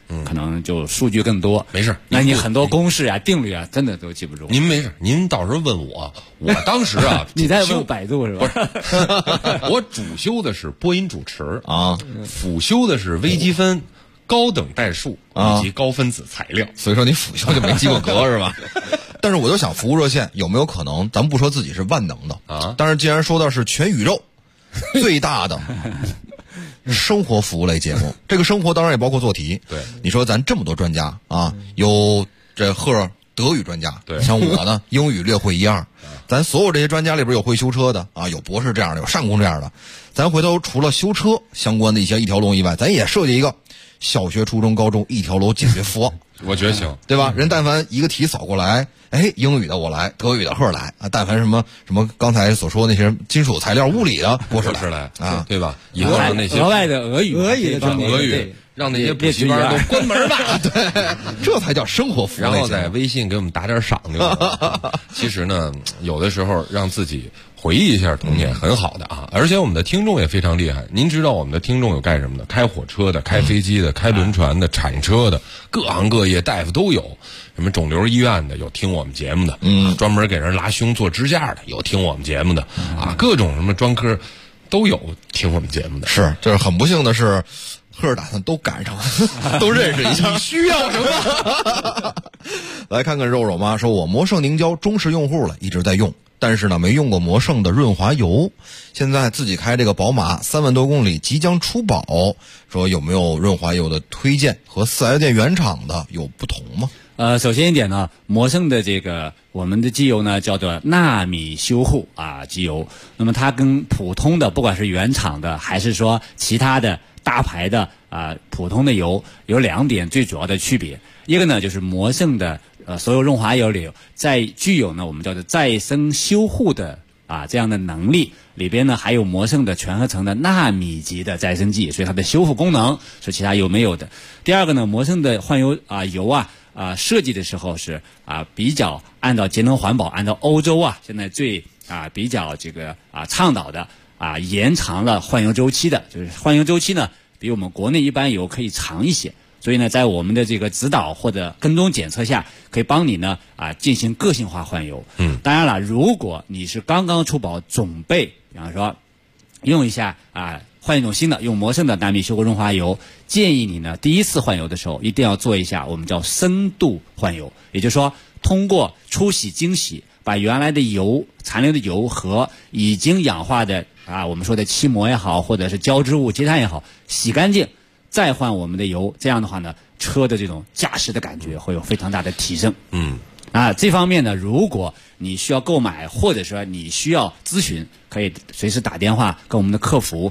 可能就数据更多。 没事， 那你很多公式啊、定律啊，真的都记不住。 您没事，您到时候问我当时啊， 你在问百度是吧？ 不是，我主修的是播音主持啊，辅修的是微积分、高等代数以及高分子材料。 所以说你辅修就没及过格是吧？但是我就想，服务热线有没有可能，咱们不说自己是万能的啊，但是既然说到是全宇宙最大的生活服务类节目，这个生活当然也包括做题。 对， 你说咱这么多专家啊，有这赫德语专家， 对， 像我呢英语略会一二，咱所有这些专家里边有会修车的啊，有博士这样的，有上工这样的，咱回头除了修车相关的一些一条龙以外，咱也设计一个小学、初中、高中一条龙解决方案。 我觉得行， 对吧？人但凡一个题扫过来，哎，英语的我来，德语的赫来啊，但凡什么刚才所说那些金属材料、物理的博士来啊， 对吧？以后让那些额外的俄语的俄语，让那些补习班都关门吧。 对，这才叫生活服务。 然后在微信给我们打点赏就行了。其实呢，有的时候让自己回忆一下童年很好的啊，而且我们的听众也非常厉害。您知道我们的听众有干什么的？开火车的、开飞机的、开轮船的、铲车的，各行各业大夫都有。什么肿瘤医院的有听我们节目的，专门给人拉胸做支架的有听我们节目的，啊，各种什么专科都有听我们节目的。 是，就是很不幸的是，赫尔打算都赶上了，都认识一下。 你需要什么？ 来看看肉肉妈说，我魔圣凝胶忠实用户了，一直在用。但是呢，没用过魔圣的润滑油，现在自己开这个宝马3万多公里即将出保，说有没有润滑油的推荐，和4S店原厂的有不同吗？ 首先一点呢，魔圣的这个我们的机油呢叫做纳米修护机油，那么它跟普通的不管是原厂的还是说其他的大牌的普通的油有2点最主要的区别，一个呢就是魔圣的所有润滑油里具有呢我们叫做再生修护的这样的能力，里边呢还有魔圣的全合成的纳米级的再生剂，所以它的修复功能是其他油没有的。第二个呢，魔圣的换油油设计的时候是比较按照节能环保，按照欧洲现在最比较这个倡导的延长了换油周期的，就是换油周期呢比我们国内一般油可以长一些。所以呢，在我们的这个指导或者跟踪检测下，可以帮你呢进行个性化换油。当然了，如果你是刚刚出保，准备比方说用一下换一种新的，用魔圣的纳米修护润滑油，建议你呢第一次换油的时候一定要做一下我们叫深度换油，也就是说通过冲洗、清洗，把原来的油残留的油和已经氧化的我们说的漆膜也好，或者是胶质物、积碳也好，洗干净。再换我们的油，这样的话呢，车的这种驾驶的感觉会有非常大的提升。这方面呢，如果你需要购买，或者说你需要咨询，可以随时打电话跟我们的客服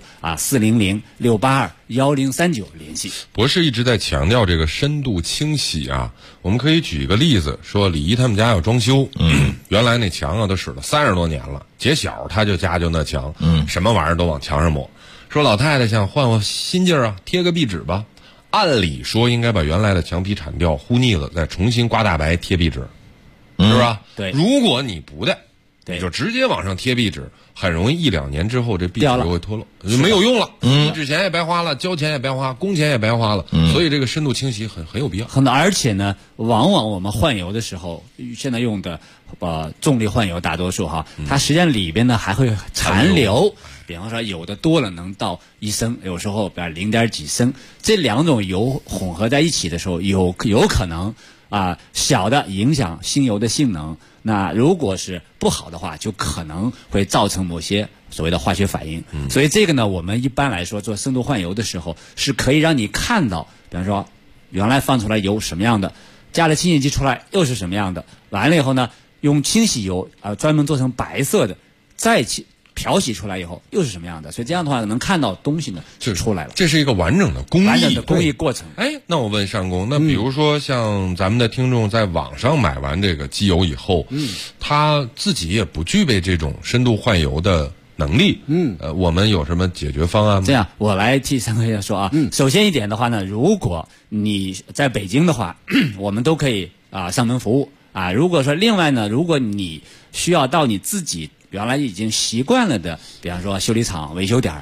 400-682-1039联系。 博士一直在强调这个深度清洗我们可以举一个例子，说李姨他们家要装修，原来那墙都使了30多年了，姐小他家就那墙，什么玩意儿都往墙上抹。说老太太想换新劲儿贴个壁纸吧，按理说应该把原来的墙皮铲掉，糊腻了，再重新刮大白贴壁纸，是吧？ 对。 如果你不带，你就直接往上贴壁纸，很容易1-2年之后这壁纸就会脱落，就没有用了。纸钱也白花了，交钱也白花，工钱也白花了。所以这个深度清洗很有必要。 而且呢，往往我们换油的时候，现在用的重力换油，大多数它实际上里边呢还会残留。比方说有的多了能到1升，有时候0.几升，这2种油混合在一起的时候，有可能小的影响新油的性能，那如果是不好的话，就可能会造成某些所谓的化学反应。所以这个呢，我们一般来说做深度换油的时候，是可以让你看到，比方说原来放出来油什么样的，加了清洗剂出来又是什么样的，完了以后呢，用清洗油专门做成白色的，再漂洗出来以后又是什么样的，所以这样的话能看到东西呢就出来了。 这是一个完整的工艺过程。 那我问上工，那比如说像咱们的听众在网上买完这个机油以后，他自己也不具备这种深度换油的能力，我们有什么解决方案吗？ 这样，我来替三哥说首先一点的话呢，如果你在北京的话，我们都可以上门服务如果说另外呢，如果你需要到你自己原来已经习惯了的，比方说修理厂、维修点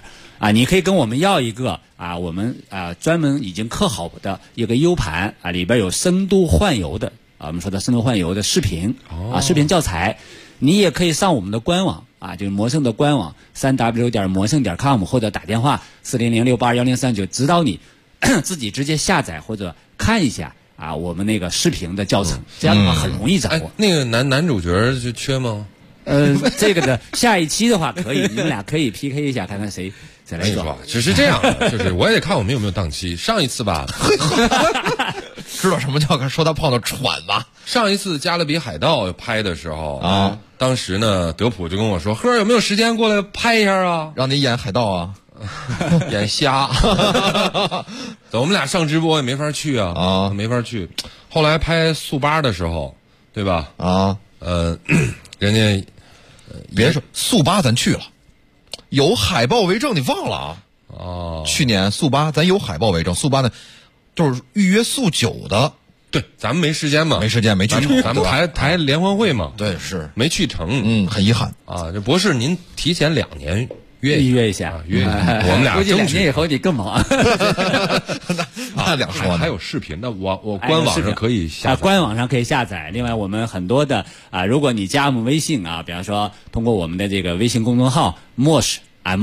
你可以跟我们要一个我们专门已经刻好的一个 U 盘里边有深度幻游的我们说的深度幻游的视频视频教材，你也可以上我们的官网就是魔圣的官网3w.魔圣.com， 或者打电话400-682-1039，指导你自己直接下载或者看一下我们那个视频的教程，这样的话很容易掌握。 那个男主角就缺吗？ 这个的下一期的话可以，你们俩可以 PK 一下，看看谁来做。 只是这样，就是我也得看我们有没有档期。上一次吧， 知道什么叫说他胖到喘吧？ 上一次《加勒比海盗》拍的时候当时呢，德普就跟我说：“赫有没有时间过来拍一下啊？ 让你演海盗啊， 演虾。”等我们俩上直播也没法去没法去。后来拍速八的时候，对吧？人家别说速八咱去了，有海报为证，你忘了去年速八咱有海报为证，速八呢就是预约速9的。 对，咱们没时间嘛， 没时间没去成， 咱们台联欢会嘛， 对，是没去成， 很遗憾这博士您提前2年约一下， 我们俩估计2年以后你更忙。 那两说呢？ 还有视频的，我官网上可以下载， 官网上可以下载。另外，我们很多的如果你加我们微信比方说通过我们的这个微信公众号 MOSH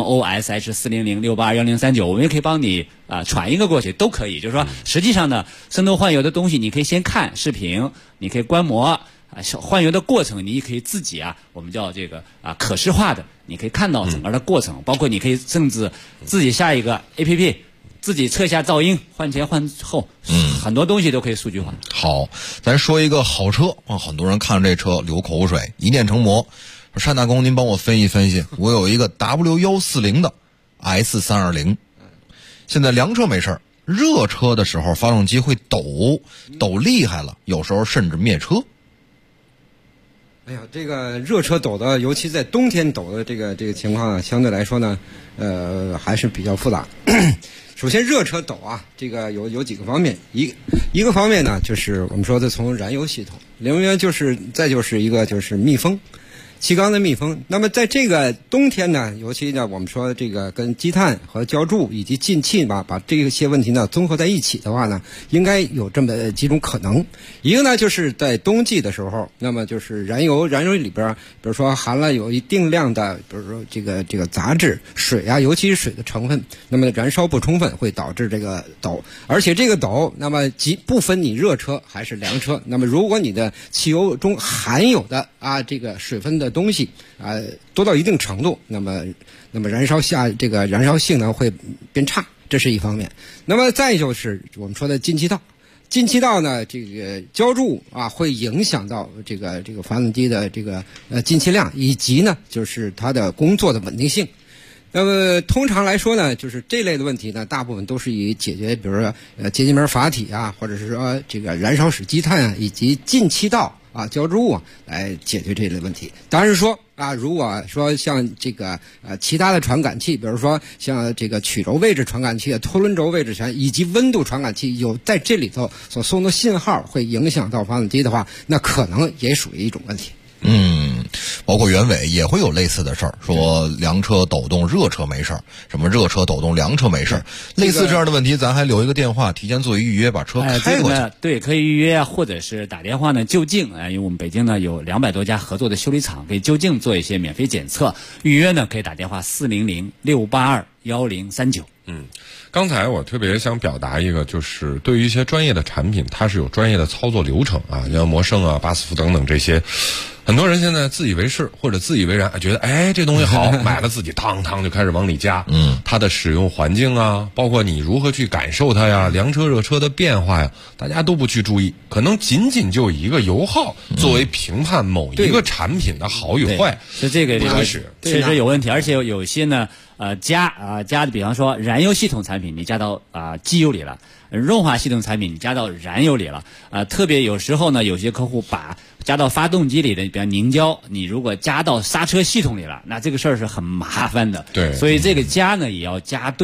MOSH 400-682-1039，我们也可以帮你传一个过去，都可以。就是说，实际上呢，深度幻游的东西，你可以先看视频，你可以观摩幻游的过程，你也可以自己我们叫这个可视化的，你可以看到整个的过程，包括你可以甚至自己下一个 APP， 自己测一下噪音，换前换后，很多东西都可以数据化。 好，咱说一个好车很多人看这车流口水，一念成魔。单大公，您帮我分析分析，我有一个 W140 的 S320， 现在凉车没事，热车的时候发动机会抖厉害了，有时候甚至灭车。 哎呀，这个热车抖的，尤其在冬天抖的这个情况相对来说呢，还是比较复杂。首先，热车抖这个有几个方面，一个方面呢，就是我们说的从燃油系统，另外再就是一个就是密封。气缸的密封，那么在这个冬天呢，尤其呢，我们说这个跟积碳和浇筑以及进气把这些问题呢综合在一起的话呢，应该有这么几种可能。一个呢，就是在冬季的时候，那么就是燃油里边，比如说含了有一定量的，比如说这个杂质、水尤其是水的成分，那么燃烧不充分会导致这个抖，而且这个抖，那么不分你热车还是凉车，那么如果你的汽油中含有的这个水分的东西多到一定程度，那么燃烧性能会变差，这是一方面。那么再就是我们说的进气道呢，这个浇筑会影响到这个发动机的这个进气量，以及呢就是它的工作的稳定性。那么通常来说呢，就是这类的问题呢，大部分都是以解决，比如说节气门阀体或者是说这个燃烧室积碳以及进气道浇筑来解决这类问题。当然说如果说像这个其他的传感器，比如说像这个曲轴位置传感器、拖轮轴位置以及温度传感器有在这里头所送的信号会影响到发动机的话，那可能也属于一种问题。 包括原委也会有类似的事儿，说凉车抖动热车没事儿，什么热车抖动凉车没事儿，类似这样的问题咱还留一个电话提前做预约，把车开过去。 对，可以预约或者是打电话呢就近因为我们北京呢有200多家合作的修理厂，可以就近做一些免费检测。预约呢可以打电话400-682-1039。 刚才我特别想表达一个，就是对于一些专业的产品，它是有专业的操作流程像魔圣巴斯夫等等这些，很多人现在自以为是或者自以为然，觉得这东西好，买了自己汤就开始往里加。它的使用环境包括你如何去感受它呀，凉车热车的变化呀，大家都不去注意，可能仅就一个油耗作为评判某一个产品的好与坏， 这个确实有问题。而且有些呢加的，比方说燃油系统产品你加到机油里了，润滑系统产品你加到燃油里了，特别有时候呢，有些客户把加到发动机里的，比方凝胶，你如果加到刹车系统里了，那这个事儿是很麻烦的。 对， 所以这个加呢也要加对。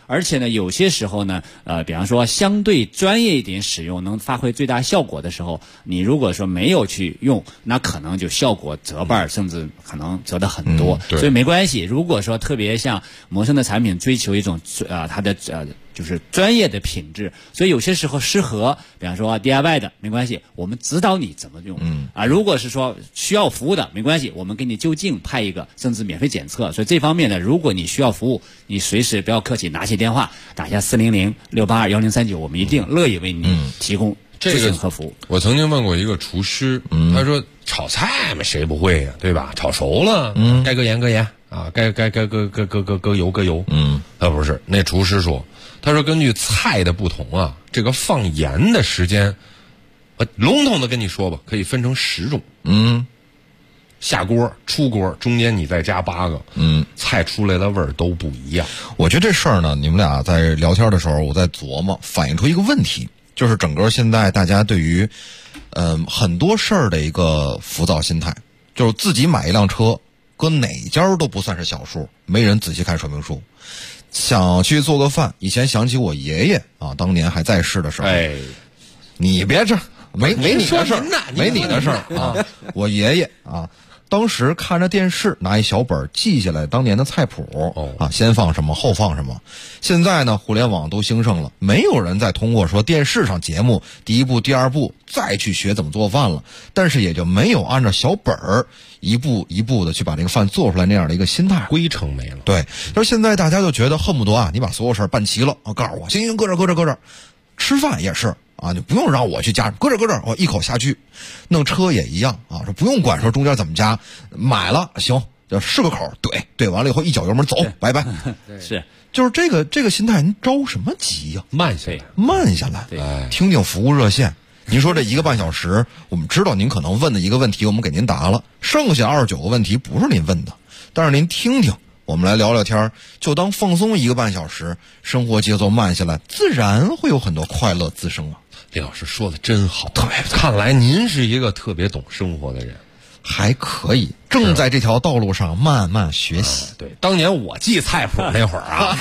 而且呢，有些时候呢，比方说相对专业一点使用，能发挥最大效果的时候，你如果说没有去用，那可能就效果折半，甚至可能折得很多。所以没关系。如果说特别像魔生的产品追求一种它的就是专业的品质，所以有些时候适合，比方说 DIY 的没关系，我们指导你怎么用。如果是说需要服务的没关系，我们给你就近派一个，甚至免费检测。所以这方面呢，如果你需要服务，你随时不要客气，拿起电话打下400-682-1039，我们一定乐意为你提供咨询和服务。 我曾经问过一个厨师，他说炒菜嘛谁不会呀，对吧？炒熟了，该搁盐搁盐啊，该搁油搁油。不是，那厨师说，他说根据菜的不同啊，这个放盐的时间，笼统的跟你说吧，可以分成10种。下锅、出锅，中间你再加8个，菜出来的味儿都不一样。 我觉得这事儿呢，你们俩在聊天的时候，我在琢磨，反映出一个问题，就是整个现在大家对于，很多事儿的一个浮躁心态，就是自己买一辆车，搁哪家都不算是小数，没人仔细看说明书。想去做个饭，以前想起我爷爷啊，当年还在世的时候，你别这没你的事儿，没你的事儿啊，我爷爷啊。当时看着电视，拿一小本记下来当年的菜谱啊，先放什么后放什么。现在呢，互联网都兴盛了，没有人再通过说电视上节目第一步第二步再去学怎么做饭了，但是也就没有按照小本儿一步一步的去把这个饭做出来那样的一个心态， 规程没了。 对，就是现在大家就觉得恨不得啊，你把所有事儿办齐了啊，告诉我行，搁这，吃饭也是。啊，你不用让我去加，搁这，我一口下去。弄车也一样啊，说不用管说中间怎么加，买了行，就是个口，怼完了以后一脚油门走，拜拜。 是， 就是这个心态，您着什么急呀？ 慢下来，听听服务热线。您说这1个半小时，我们知道您可能问的一个问题，我们给您答了，剩下29个问题不是您问的，但是您听听。我们来聊聊天，就当放松1个半小时，生活节奏慢下来，自然会有很多快乐滋生啊。 李老师说的真好，对，看来您是一个特别懂生活的人， 还可以，正在这条道路上慢慢学习。 对，当年我记菜谱那会儿啊，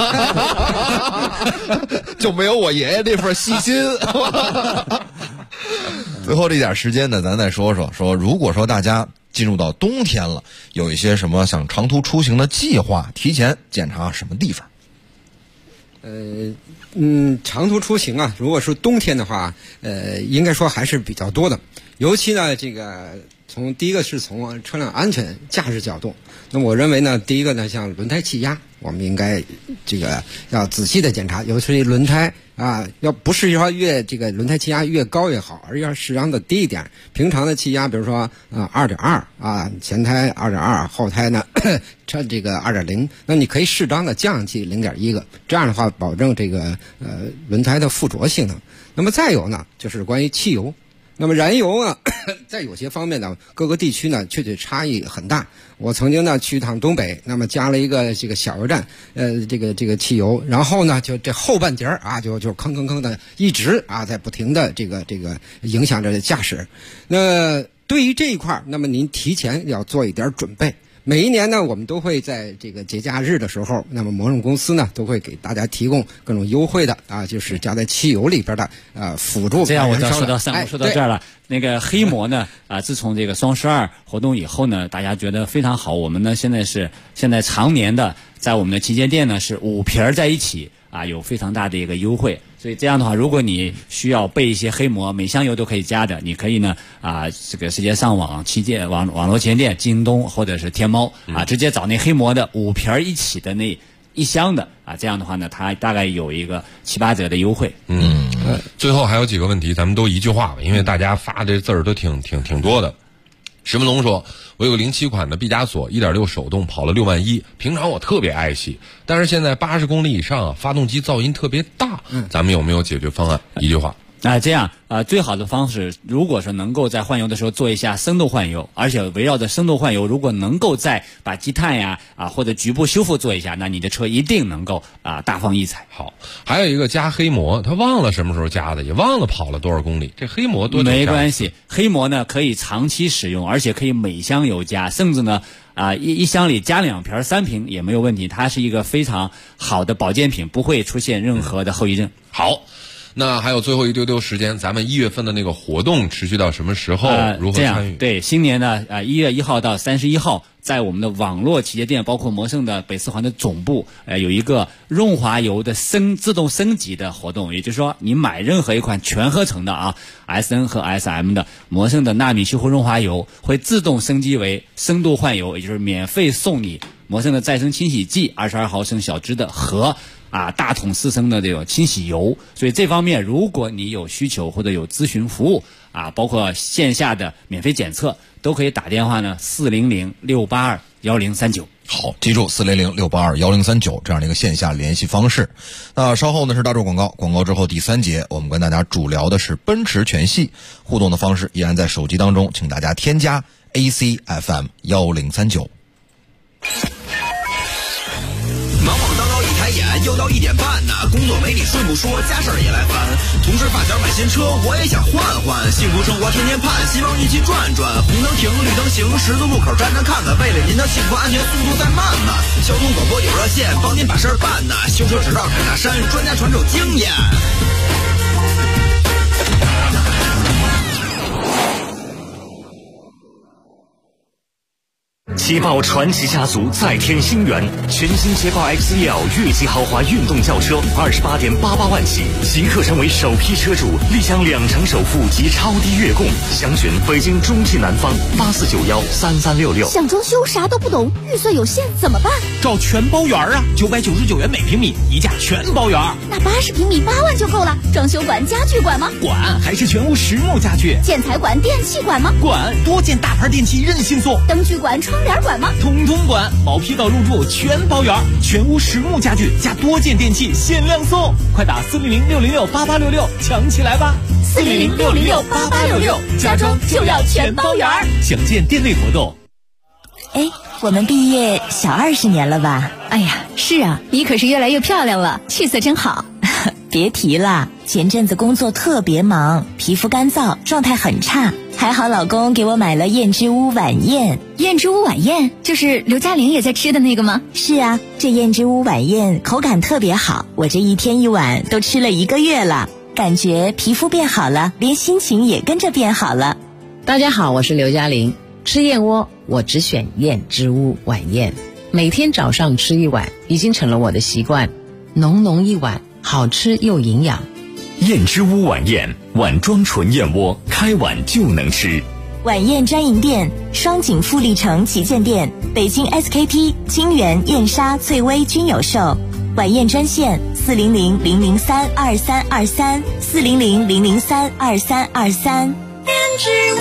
就没有我爷爷那份细心。最后这点时间呢，咱再说，如果说大家进入到冬天了，有一些什么想长途出行的计划，提前检查什么地方？ 长途出行啊，如果是冬天的话，应该说还是比较多的。尤其呢，这个第一个是从车辆安全驾驶角度，那么我认为呢，第一个呢，像轮胎气压，我们应该这个要仔细的检查，尤其是轮胎啊，要不是说这个轮胎气压越高越好，而要适当的低一点。平常的气压，比如说2.2啊，前胎2.2，后胎呢这个2.0，那你可以适当的降气0.1个，这样的话保证这个轮胎的附着性能。那么再有呢，就是关于汽油。那么燃油啊，在有些方面呢，各个地区呢确实差异很大。我曾经呢去一趟东北，那么加了一个这个小油站，这个汽油，然后呢就这后半截啊就吭的一直啊在不停的这个影响着驾驶。那对于这一块，那么您提前要做一点准备。每一年呢，我们都会在这个节假日的时候，那么某种公司呢都会给大家提供各种优惠的啊，就是加在汽油里边的辅助。 这样我就说到这儿了。那个黑魔呢自从这个双12活动以后呢，大家觉得非常好。我们呢现在常年的在我们的旗舰店呢是5瓶在一起啊，有非常大的一个优惠。所以这样的话，如果你需要备一些黑膜，每箱油都可以加的，你可以呢这个直接上网网络旗舰店京东或者是天猫直接找那黑膜的5瓶一起的那1箱的这样的话呢，它大概有一个7、8折的优惠。 最后还有几个问题，咱们都一句话吧，因为大家发这字儿都挺多的。石文龙说，我有个07款的毕加索 1.6 手动跑了6万1，平常我特别爱惜，但是现在80公里以上发动机噪音特别大，咱们有没有解决方案？一句话。 这样最好的方式，如果说能够在换油的时候做一下深度换油，而且围绕着深度换油，如果能够再把积碳呀或者局部修复做一下，那你的车一定能够大放异彩。 好，还有一个加黑膜，他忘了什么时候加的，也忘了跑了多少公里，这黑膜多久加？ 没关系，黑膜呢可以长期使用，而且可以每箱油加，甚至呢一箱里加2瓶3瓶也没有问题，它是一个非常好的保健品，不会出现任何的后遗症。 好，那还有最后一丢丢时间，咱们1月份的那个活动持续到什么时候？如何参与？ 对，新年呢1月1号到31号，在我们的网络旗舰店，包括摩胜的北四环的总部，有一个润滑油的自动升级的活动，也就是说，你买任何一款全合成的SN 和 SM 的摩胜的纳米修护润滑油，会自动升级为深度换油，也就是免费送你摩胜的再生清洗剂22毫升小支的和大桶4升的这种清洗油。所以这方面如果你有需求或者有咨询服务包括线下的免费检测，都可以打电话呢400-682-1039。 好，记住400-682-1039这样的一个线下联系方式。那稍后呢是大众广告，广告之后第3节，我们跟大家主聊的是奔驰全系，互动的方式依然在手机当中，请大家添加 ACFM1039。 忙忙叨叨一抬眼，又到1点半呢，工作没你睡不说，家事儿也来烦。同事发小买新车，我也想换换，幸福生活天天盼，希望一起转转。红灯停，绿灯行，十字路口站站看看，为了您的幸福安全，速度再慢慢。交通广播有热线，帮您把事儿办呢。修车直道开大山，专家传授经验。 捷豹传奇家族再添新元，全新捷豹 XEL 越级豪华运动轿车28.88万起，即刻成为首批车主，立享2成首付及超低月供。详询北京中汽南方84913366。 想装修啥都不懂，预算有限怎么办？ 找全包园999元每平米，一价全包园。 那80平米8万就够了。装修管、家具管吗？ 管，还是全屋实木家具。 建材管、电器管吗？ 管，多件大牌电器任性送。 灯具管、窗帘管吗？ 通通管，毛坯到入住全包圆，全屋实木家具加多件电器限量送，快打400-606-8866抢起来吧 ！400-606-8866，家装就要全包圆。 详见店内活动。 我们毕业小20年了吧？ 哎呀，是啊，你可是越来越漂亮了，气色真好。 别提了，前阵子工作特别忙，皮肤干燥，状态很差。还好老公给我买了燕之屋晚宴。 燕之屋晚宴就是刘嘉玲也在吃的那个吗？ 是啊，这燕之屋晚宴口感特别好，我这1天1碗都吃了1个月了，感觉皮肤变好了，连心情也跟着变好了。 大家好，我是刘嘉玲。吃燕窝我只选燕之屋晚宴，每天早上吃1碗已经成了我的习惯，浓浓一碗，好吃又营养。 燕之屋晚宴，碗装纯燕窝，开碗就能吃。 晚宴专营店：双井富力城旗舰店、北京 SKP、金源、燕莎、翠微均有售。晚宴专线400-003-2323 400-003-2323。 燕之屋。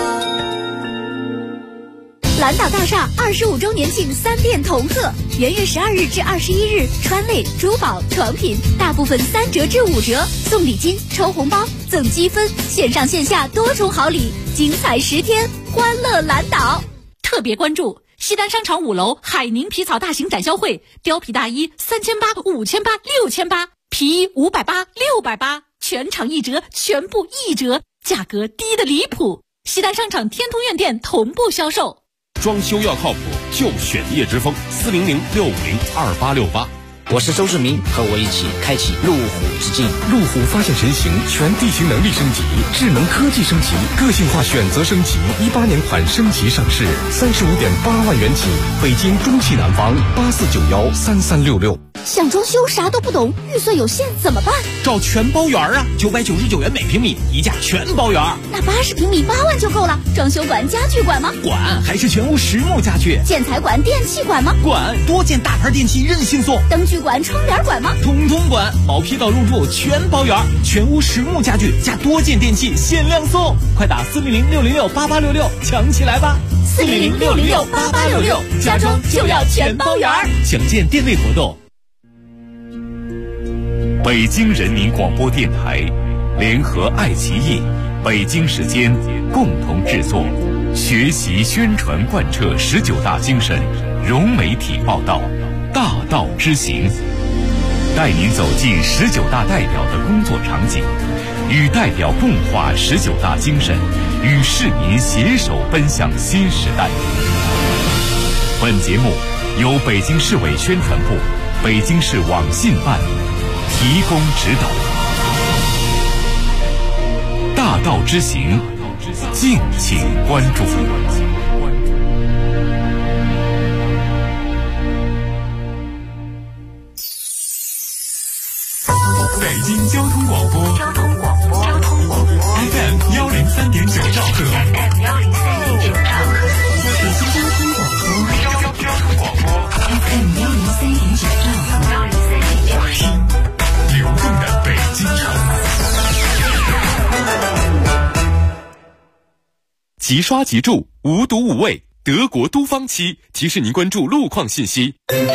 蓝岛大厦25周年庆3店同贺，元月12日至21日，川类、珠宝、床品大部分3折至5折，送礼金、抽红包、赠积分，线上线下多重好礼，精彩10天，欢乐蓝岛。 特别关注西单商场5楼海宁皮草大型展销会，貂皮大衣3800、5800、6800，皮衣580、680，全场1折，全部1折，价格低得离谱。西单商场天通苑店同步销售。 装修要靠谱，就选叶之峰，400-650-2868。 我是周志明，和我一起开启路虎之境。 路虎发现神行，全地形能力升级，智能科技升级，个性化选择升级。18年款升级上市，35.8万元起，北京中汽南方84913366。 想装修啥都不懂，预算有限怎么办？ 找全包园999元每平米，一价全包园。 那80平米8万就够了。装修管、家具管吗？ 管，还是全屋实木家具。 建材管、电器管吗？ 管，多件大牌电器任性送。 灯具管、窗帘管吗？ 通通管，毛坯到入住全包圆，全屋实木家具加多件电器限量送，快打400-606-8866抢起来吧 400-606-8866，家装就要全包圆。 详见店内活动。 北京人民广播电台联合爱奇艺、北京时间共同制作，学习宣传贯彻19大精神，融媒体报道，大道之行，带您走进19大代表的工作场景，与代表共话19大精神，与市民携手奔向新时代。本节目由北京市委宣传部、北京市网信办提供指导。大道之行，敬请关注。北京交通广播FM 103.9兆赫。FM 103.9兆赫。北京交通广播。交通广播。FM 103.9兆赫。听流动的北京城。即刷即住，无毒无味，德国都芳漆提示您关注路况信息。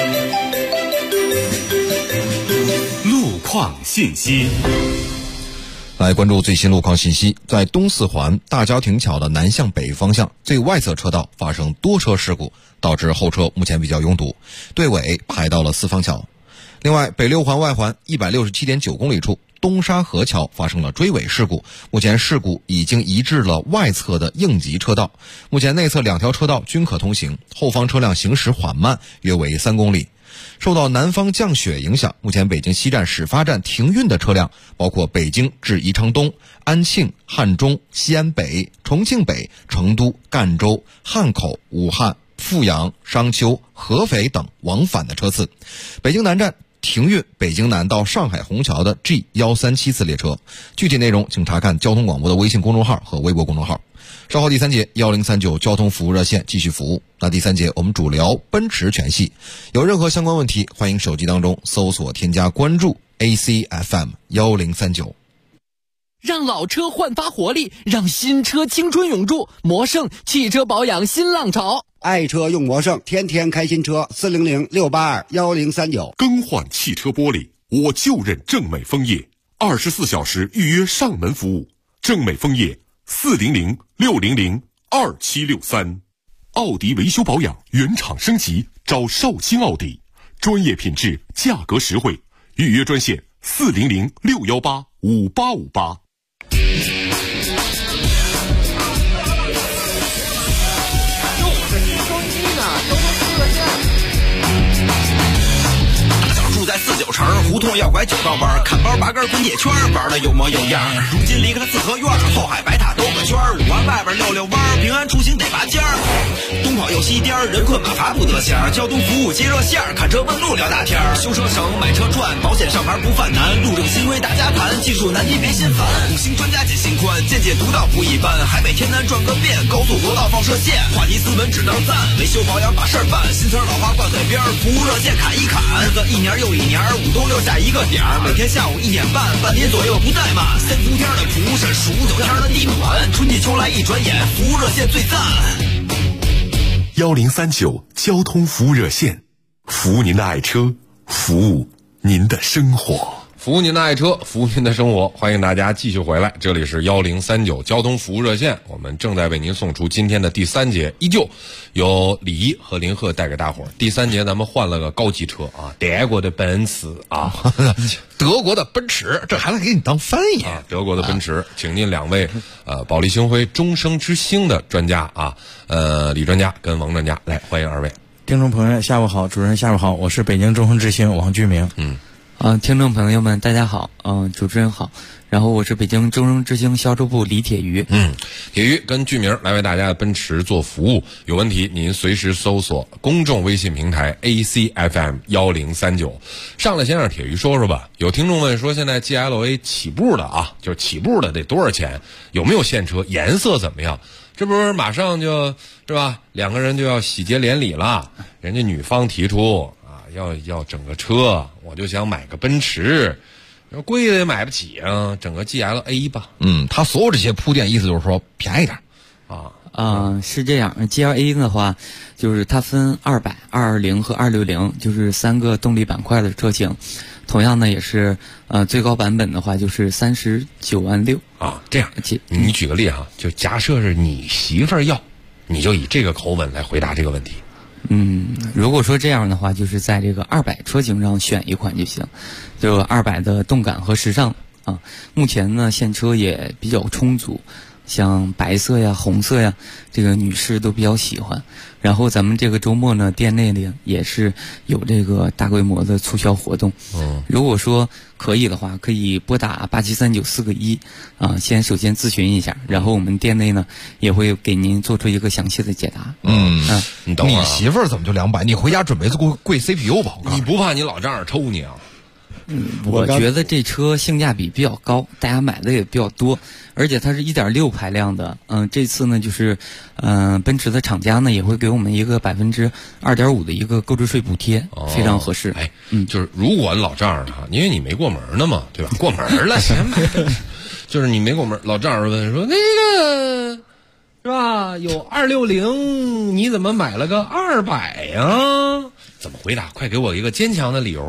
路况信息， 来关注最新路况信息。在东四环大郊亭桥的南向北方向最外侧车道发生多车事故，导致后车目前比较拥堵，队尾排到了四方桥。另外，北六环外环 167.9 公里处东沙河桥发生了追尾事故，目前事故已经移至了外侧的应急车道，目前内侧2条车道均可通行，后方车辆行驶缓慢，约为3公里。受到南方降雪影响，目前北京西站始发站停运的车辆包括北京至宜昌东、安庆、汉中、西安北、重庆北、成都、赣州、汉口、武汉、阜阳、商丘、合肥等往返的车次。北京南站停运北京南到上海虹桥的 G137 次列车，具体内容请查看交通广播的微信公众号和微博公众号。稍后第3节1039交通服务热线继续服务。那第3节我们主聊奔驰全系，有任何相关问题，欢迎手机当中搜索添加关注 ACFM 1039。 让老车焕发活力，让新车青春永驻。魔胜汽车保养新浪潮， 爱车用魔胜，天天开新车。400-682-1039。 更换汽车玻璃，我就认正美枫叶，24小时预约上门服务。正美枫叶400-600-2763。奥迪维修保养原厂升级，找绍兴奥迪，专业品质，价格实惠。预约专线400-618-5858。 在49城胡同要拐9道弯，看包拔根滚铁圈，玩的有模有样。如今离开了四合院，后海白塔兜个圈，5环外边溜弯，平安出行得拔尖儿。东跑又西颠，人困马乏不得闲。交通服务接热线，看车问路聊大天。修车省买车赚，保险上牌不犯难。路政新规大家谈，技术难题别心烦。5星专家解心宽，见解独到不一般。海北天南转个遍，高速国道放射线。话题斯文只能赞，维修保养把事儿办。新词老话挂嘴边，服务热线砍一砍。日子一年又一年，5都留下一个点儿，每天下午1点半，半点左右不怠慢。3伏天的蒲是数9天的地暖，春季秋来一转眼，服务热线最赞。 1039交通服务热线，服务您的爱车，服务您的生活。 服务您的爱车，服务您的生活，欢迎大家继续回来，这里是1039交通服务热线，我们正在为您送出今天的第3节，依旧由李一和林鹤带给大伙儿。第3节咱们换了个高级车啊，德国的奔驰啊， 德国的奔驰，这还能给你当翻译啊？德国的奔驰，请进2位保利星辉终生之星的专家啊，李专家跟王专家来，欢迎2位。 听众朋友下午好，主持人下午好，我是北京终生之星王居明。 听众朋友们大家好，主持人好，然后我是北京终生之星销售部李铁鱼。 铁鱼跟居明来为大家的奔驰做服务，有问题您随时搜索公众微信平台 ACFM 1039。上来先让铁鱼说说吧，有听众问说现在 GLA 起步的啊，就是起步的得多少钱？有没有现车？颜色怎么样？这不是马上就是吧，2个人就要喜结连理了，人家女方提出要整个车，我就想买个奔驰，贵的也买不起啊，整个 GLA 吧。 他所有这些铺垫意思就是说便宜点是这样。GLA 的话，就是它分200、220和260，就是3个动力板块的车型。 同样呢也是最高版本的话就是39万6 啊。这样，你举个例哈，就假设是你媳妇儿要，你就以这个口吻来回答这个问题。 如果说这样的话，就是在这个200车型上选一款就行，就200的动感和时尚啊。目前呢现车也比较充足，像白色呀、红色呀，这个女士都比较喜欢。然后咱们这个周末呢，店内里也是有这个大规模的促销活动。如果说可以的话，可以拨打8739-4个1啊，首先咨询一下，然后我们店内呢也会给您做出一个详细的解答。 你等会儿， 你媳妇儿怎么就200？你回家准备贵 CPU 吧？ 你不怕你老丈人抽你啊？ 我觉得这车性价比比较高，大家买的也比较多，而且它是1.6排量的。这次呢就是奔驰的厂家呢也会给我们一个2.5%的一个购置税补贴，非常合适。 就是如果老丈人因为你没过门呢嘛，对吧？过门了先买，就是你没过门，老丈人问说那个是吧？有260，你怎么买了个200呀？怎么回答？快给我一个坚强的理由。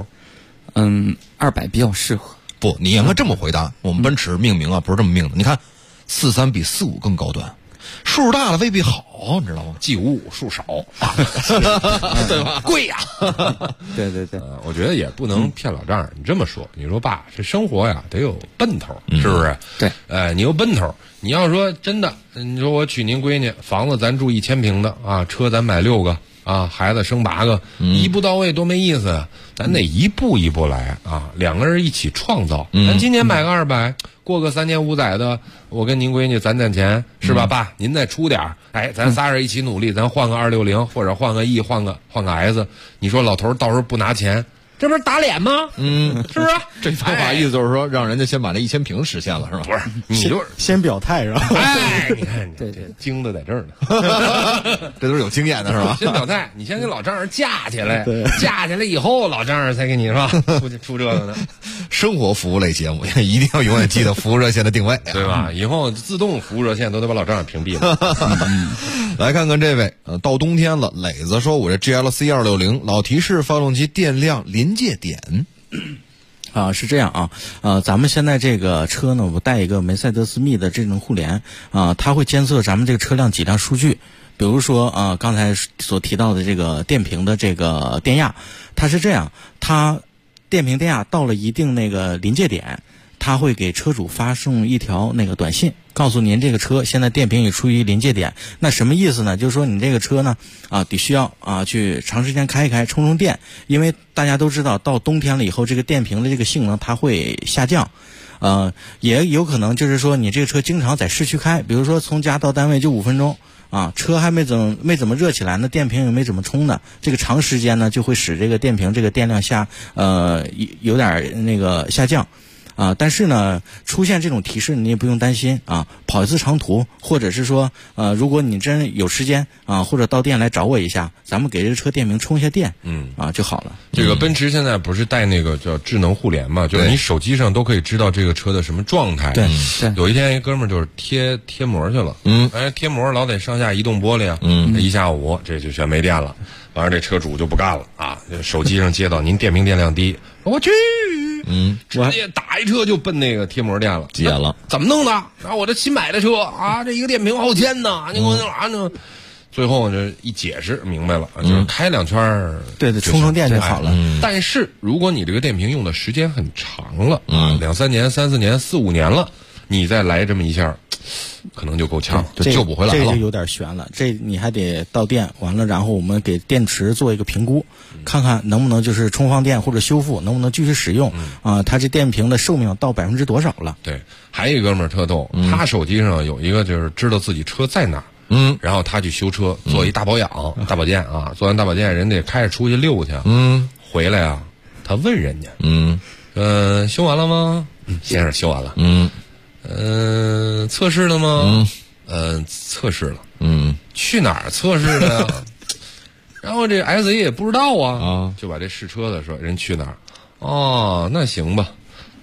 200比较适合。 不，你应该这么回答。我们奔驰命名不是这么命的。你看，43比45更高端，数大了未必好，你知道吗 ？G55数少，对吧？贵呀。 对， 我觉得也不能骗老丈人。你这么说，你说爸，这生活呀得有奔头，是不是？ 对， 你有奔头。你要说真的，你说我娶您闺女，房子咱住1000平的啊，车咱买6个。孩子生8个，一步到位多没意思啊！咱得一步一步来啊，两个人一起创造。咱今年买个200，过个3年5载的，我跟您闺女攒钱，是吧？爸，您再出点咱仨人一起努力，咱换个260，或者换个 E， 换个 S。你说老头到时候不拿钱，这不是打脸吗？是不是？ 这方法意思就是说，让人家先把这1000平实现了，是吧？ 不是，你就是先表态是吧？ 你看，对，精的在这儿呢， 这都是有经验的是吧？ 先表态，你先给老丈人架起来，架起来以后，老丈人才给你是吧？出这个呢。 生活服务类节目一定要永远记得服务热线的定位， 对吧？以后自动服务热线都得把老丈人屏蔽了。 来看看这位，到冬天了，磊子说我这 GLC 260老提示发动机电量临界点。 是这样咱们现在这个车呢，我带一个梅赛德斯密的智能互联它会监测咱们这个车辆几辆数据，比如说刚才所提到的这个电瓶的这个电压，它是这样，它电瓶电压到了一定那个临界点，它会给车主发送一条那个短信，告诉您这个车现在电瓶已处于临界点。那什么意思呢？就是说你这个车呢得需要去长时间开一开，充电，因为大家都知道到冬天了以后，这个电瓶的这个性能它会下降。也有可能就是说你这个车经常在市区开，比如说从家到单位就5分钟车还没怎么热起来呢，电瓶也没怎么充呢，这个长时间呢就会使这个电瓶这个电量有点那个下降。但是呢，出现这种提示你也不用担心跑一次长途，或者是说如果你真有时间或者到店来找我一下，咱们给这个车电瓶充一下电就好了。 这个奔驰现在不是带那个叫智能互联嘛，就是你手机上都可以知道这个车的什么状态。 对， 有一天一哥们儿就是贴膜去了，贴膜老得上下移动玻璃啊，一下午这就全没电了，完了这车主就不干了手机上接到您电瓶电量低，我去。直接打一车就奔那个贴膜店了， 急眼了， 怎么弄的？我这新买的车这一个电瓶好1000呢，你给我那呢？最后这一解释明白了，就是开2圈对，充电就好了。 但是如果你这个电瓶用的时间很长了2、3年、3、4年、4、5年了，你再来这么一下，可能就够呛，就救不回来了。 这就有点悬了，这你还得到店完了，然后我们给电池做一个评估，看看能不能就是充放电或者修复，能不能继续使用它这电瓶的寿命到多少了？ 对，还有一哥们儿特逗，他手机上有一个就是知道自己车在哪儿。然后他去修车，做一大保养、大保健做完大保健，人得开着出去溜去。回来他问人家，修完了吗？先生修完了。测试了吗？测试了。去哪儿测试的呀？然后这 SE 也不知道就把这试车的说人去哪儿？那行吧。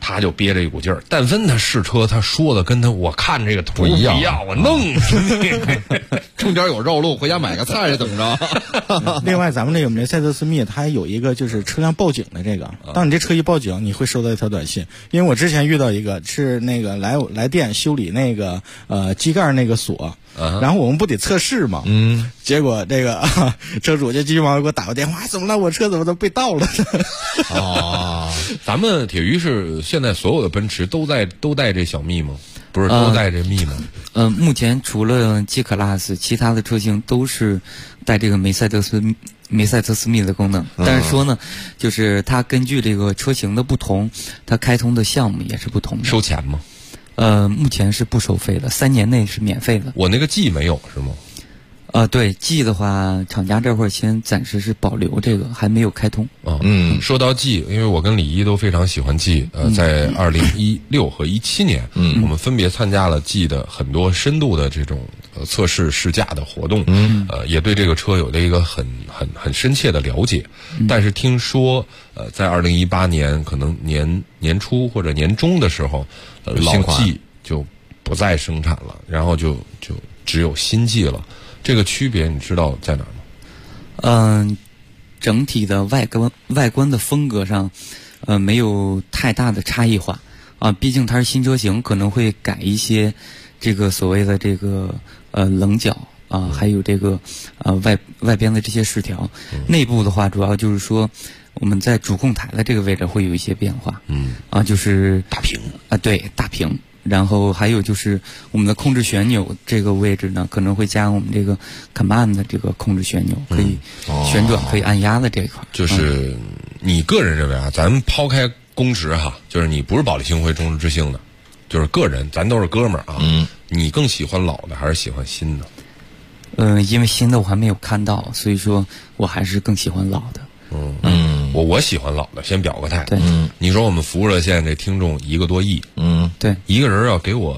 他就憋着一股劲儿。但凡他试车，他说的跟我看这个图不一样， 我弄死你。 中间有绕路，回家买个菜怎么着？ 另外，咱们这个梅赛德斯密它还有一个就是车辆报警的这个，当你这车一报警，你会收到一条短信。因为我之前遇到一个是那个来店修理那个机盖那个锁。然后我们不得测试嘛，结果这个车主就急忙给我打个电话，怎么了？我车怎么都被盗了？ 咱们铁鱼是现在所有的奔驰都带这小密吗？不是都带这密吗？ 目前除了 G-Class， 其他的车型都是带这个梅赛德斯密的功能。但是说呢，就是它根据这个车型的不同，它开通的项目也是不同的。 收钱吗？ 目前是不收费的，3年内是免费的。 我那个 G 没有是吗？ 对 G 的话，厂家这会儿先暂时是保留这个，还没有开通。 说到 G， 因为我跟李一都非常喜欢 G， 在2016和17年，我们分别参加了 G 的很多深度的这种测试试驾的活动，也对这个车有了一个很深切的了解。但是听说，在2018年可能年初或者年中的时候，老 G 就不再生产了，然后就只有新 G 了。这个区别你知道在哪儿吗？整体的外观的风格上，没有太大的差异化啊。毕竟它是新车型，可能会改一些这个所谓的这个棱角啊，还有这个外边的这些饰条。内部的话，主要就是说我们在主控台的这个位置会有一些变化。就是大屏啊，对，大屏。然后还有就是我们的控制旋钮这个位置呢，可能会加我们这个 command 的这个控制旋钮，可以旋转、可以按压的这一块。 就是你个人认为啊，咱们抛开公职哈，就是你不是保利星辉、中日之星的，就是个人，咱都是哥们儿啊。你更喜欢老的还是喜欢新的？ 因为新的我还没有看到，所以说我还是更喜欢老的。 我喜欢老的，先表个态。 对， 你说我们服务热线这听众1个多亿， 对， 一个人要给我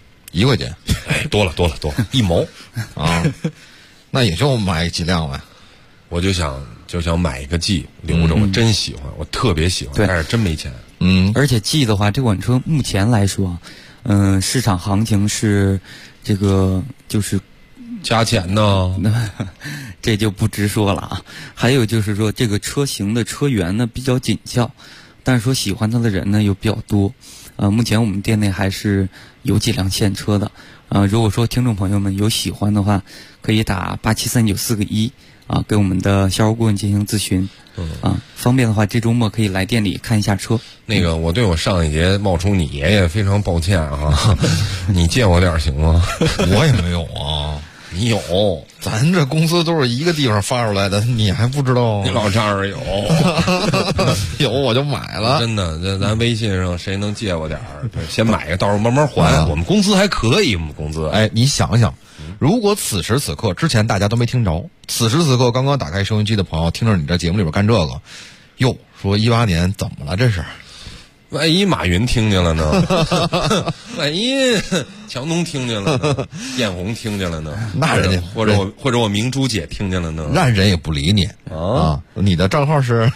1块钱， 多了，1毛啊，那也就买几辆呗。 我就想买一个 G 留着，我真喜欢，我特别喜欢，但是真没钱。 而且 G 的话，这款车目前来说，市场行情是这个就是加钱呢， 这就不直说了啊。还有就是说，这个车型的车源呢比较紧俏，但是说喜欢它的人呢又比较多。目前我们店内还是有几辆现车的。如果说听众朋友们有喜欢的话，可以打873941个1啊，给我们的销售顾问进行咨询。方便的话，这周末可以来店里看一下车。 那个，我对我上一节冒充你爷爷非常抱歉啊，你借我点行吗？ 我也没有啊。 你有， 咱这公司都是一个地方发出来的，你还不知道？ 你老丈人有， 有我就买了。 真的，咱微信上谁能借我点儿？先买个，到时候慢慢还。我们工资还可以，我们工资。 哎，你想想，如果此时此刻之前大家都没听着，此时此刻刚刚打开收音机的朋友，听着你这节目里边干这个，哟，说18年怎么了？这是。 万一马云听见了呢？万一强东听见了呢？艳红听见了呢？ 那人家或者我明珠姐听见了呢？ 那人也不理你啊！你的账号是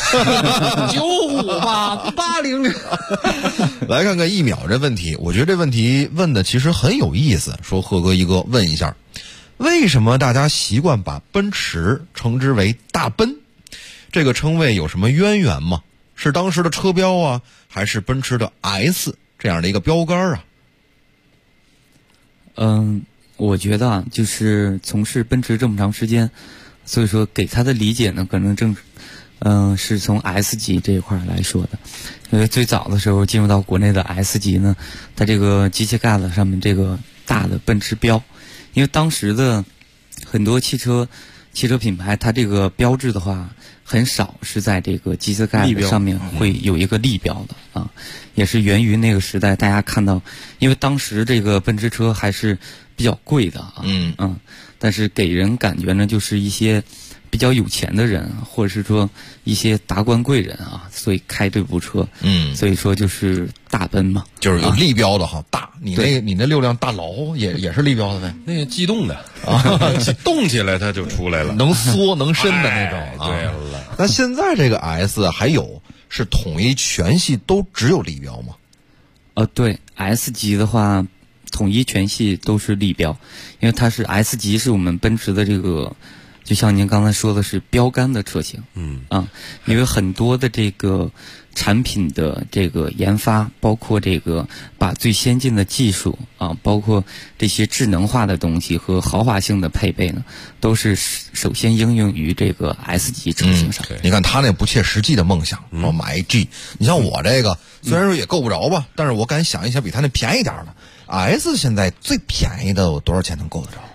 95880。 来看看1秒这问题，我觉得这问题问的其实很有意思。说贺哥一哥问一下，为什么大家习惯把奔驰称之为大奔？这个称谓有什么渊源吗？是当时的车标啊，还是奔驰的 S 这样的一个标杆啊？ 我觉得啊，就是从事奔驰这么长时间，所以说给他的理解呢，可能是从 S 级这一块来说的。因为最早的时候进入到国内的 S 级呢，它这个机器盖子上面这个大的奔驰标，因为当时的很多汽车品牌，它这个标志的话很少是在这个机器盖子上面会有一个立标的啊，也是源于那个时代大家看到，因为当时这个奔驰车还是比较贵的啊，但是给人感觉呢就是一些比较有钱的人，或者是说一些达官贵人啊，所以开这部车，所以说就是大奔嘛， 就是有立标的哈，大。你那6辆大劳也是立标的呗？ 那个机动的啊，动起来它就出来了， 能缩能伸的那种。 对了， 那现在这个 S 还有是统一全系都只有立标吗？ 对 ，S 级的话，统一全系都是立标，因为它是 S 级是我们奔驰的这个，就像您刚才说的是标杆的车型。因为很多的这个产品的这个研发，包括这个把最先进的技术包括这些智能化的东西和豪华性的配备呢，都是首先应用于这个 S 级车型上。 你看他那不切实际的梦想，说买一 G， 你像我这个虽然说也够不着吧，但是我敢想一想比他那便宜点的 S， 现在最便宜的有多少钱能够得着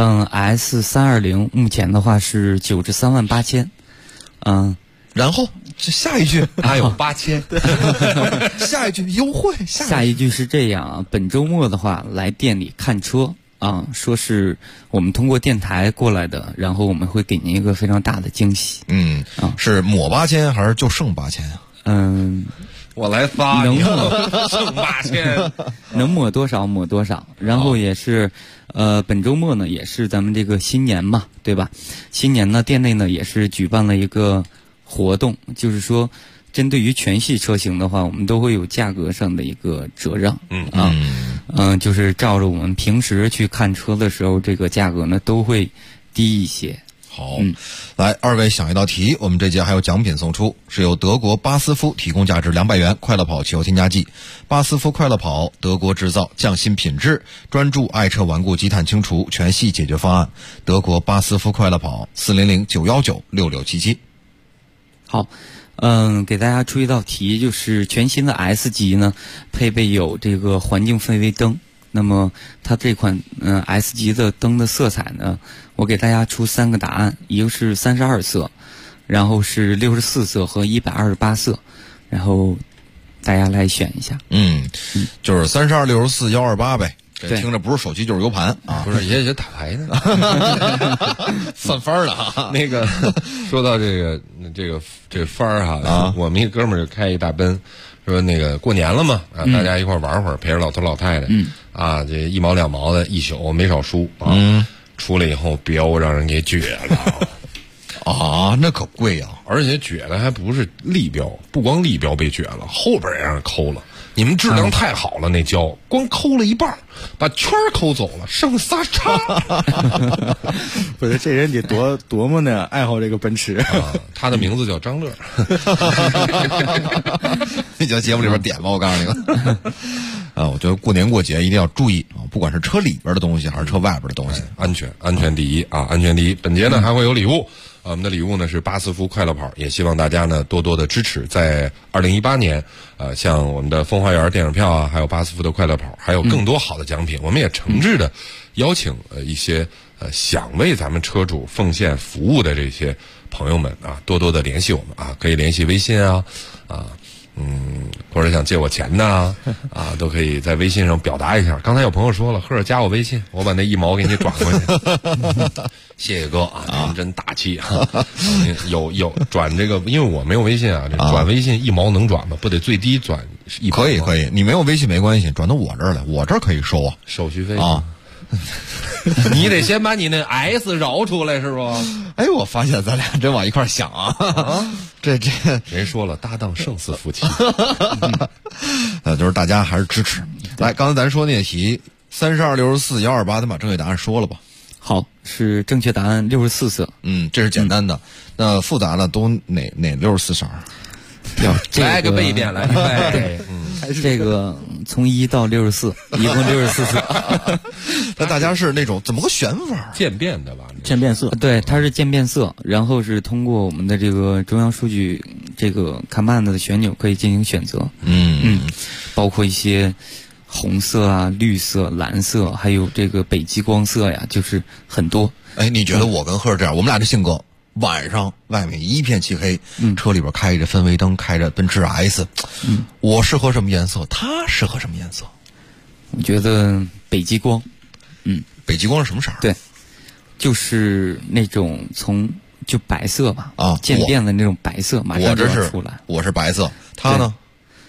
？S320 目前的话是938000， 然后这下一句还有8000， 下一句优惠， 下一句是这样本周末的话来店里看车说是我们通过电台过来的，然后我们会给您一个非常大的惊喜。 是抹8000还是就剩8000啊？ 我来发， 能剩8000， 能抹多少抹多少。然后也是，本周末呢也是咱们这个新年嘛，对吧？新年呢店内呢也是举办了一个活动，就是说针对于全系车型的话，我们都会有价格上的一个折让。就是照着我们平时去看车的时候，这个价格呢都会低一些。 好，来二位想一道题，我们这节还有奖品送出，是由德国巴斯夫提供价值200元快乐跑汽油添加剂。巴斯夫快乐跑，德国制造，匠心品质，专注爱车顽固积碳清除全系解决方案。德国巴斯夫快乐跑，400-919-6677。 好，给大家出一道题，就是全新的 S 级呢，配备有这个环境氛围灯。那么它这款S 级的灯的色彩呢，我给大家出3个答案，一个是32色，然后是64色和128色，然后大家来选一下。 就是32、64、128呗。这听着不是手机就是 U 盘啊， 不是也打牌呢， 算番了啊。 那个说到这个番儿哈，我们一哥们儿开一大奔，说那个过年了嘛大家一块玩会儿，陪着老头老太太，这1毛2毛的一宿没少输出来以后标让人给撅了那可贵啊， 而且撅的还不是立标，不光立标被撅了，后边也让人抠了。你们质量太好了，那胶光抠了一半，把圈抠走了，剩仨叉。 不是，这人得多么的爱好这个奔驰他的名字叫张乐。 你就节目里边点吧，我告诉你们。我觉得过年过节一定要注意不管是车里边的东西还是车外边的东西， 安全第一安全第一。本节呢还会有礼物。我们的礼物呢是巴斯夫快乐跑，也希望大家呢多多的支持。在2018年，像我们的风花园电影票还有巴斯夫的快乐跑，还有更多好的奖品，我们也诚挚的邀请一些想为咱们车主奉献服务的这些朋友们多多的联系我们可以联系微信或者想借我钱的都可以在微信上表达一下。刚才有朋友说了，赫加我微信，我把那1毛给你转过去。谢谢哥您真大气有转这个，因为我没有微信这转微信1毛能转吗？不得最低转1毛？ 可以，你没有微信没关系，转到我这儿来，我这儿可以收手续费你得先把你那 S 饶出来是不？ 我发现咱俩真往一块想这人说了，搭档胜似夫妻。 就是大家还是支持。来，刚才咱说那题32、64、128，咱把正确答案说了吧。 好，是正确答案64色。 这是简单的。那复杂的都哪64色？ 来个背一遍来。 这个从1到64，一共64色。 那大家是那种怎么个选法？ 渐变的吧？ 渐变色，对，它是渐变色，然后是通过我们的这个中央数据这个 command 的旋钮可以进行选择。包括一些红色绿色、蓝色，还有这个北极光色呀，就是很多。 你觉得我跟赫这样，我们俩这性格，晚上外面一片漆黑，车里边开着氛围灯，开着奔驰 S，我适合什么颜色？他适合什么颜色？ 我觉得北极光。 北极光是什么色？ 对，就是那种就白色吧，渐变的那种白色，马上就要出来。 我是白色，他呢？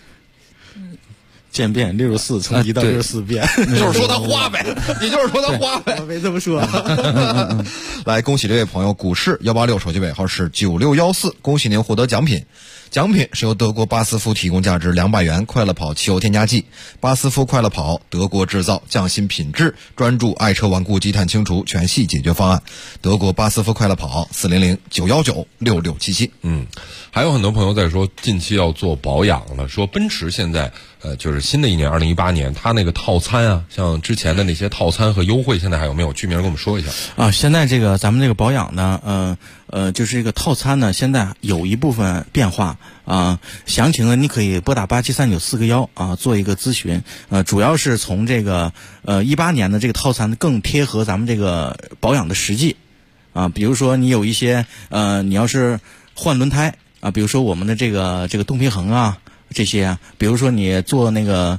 渐变64，从1到64变， 就是说他花呗，你就是说他花呗， 我没这么说。 来，恭喜这位朋友，股市186手机尾号是9614，恭喜您获得奖品。 奖品是由德国巴斯夫提供价值200元快乐跑汽油添加剂。巴斯夫快乐跑，德国制造，匠心品质，专注爱车顽固积碳清除全系解决方案。德国巴斯夫快乐跑，400-919-6677。 还有很多朋友在说近期要做保养了，说奔驰现在就是新的一年2018年，它那个套餐啊，像之前的那些套餐和优惠，现在还有没有？居民跟我们说一下啊。现在这个咱们这个保养呢，就是这个套餐呢，现在有一部分变化啊。详情呢，你可以拨打8739-4个1啊，做一个咨询。主要是从这个18年的这个套餐更贴合咱们这个保养的实际啊。比如说你有一些你要是换轮胎啊，比如说我们的这个动平衡啊。这些啊，比如说你做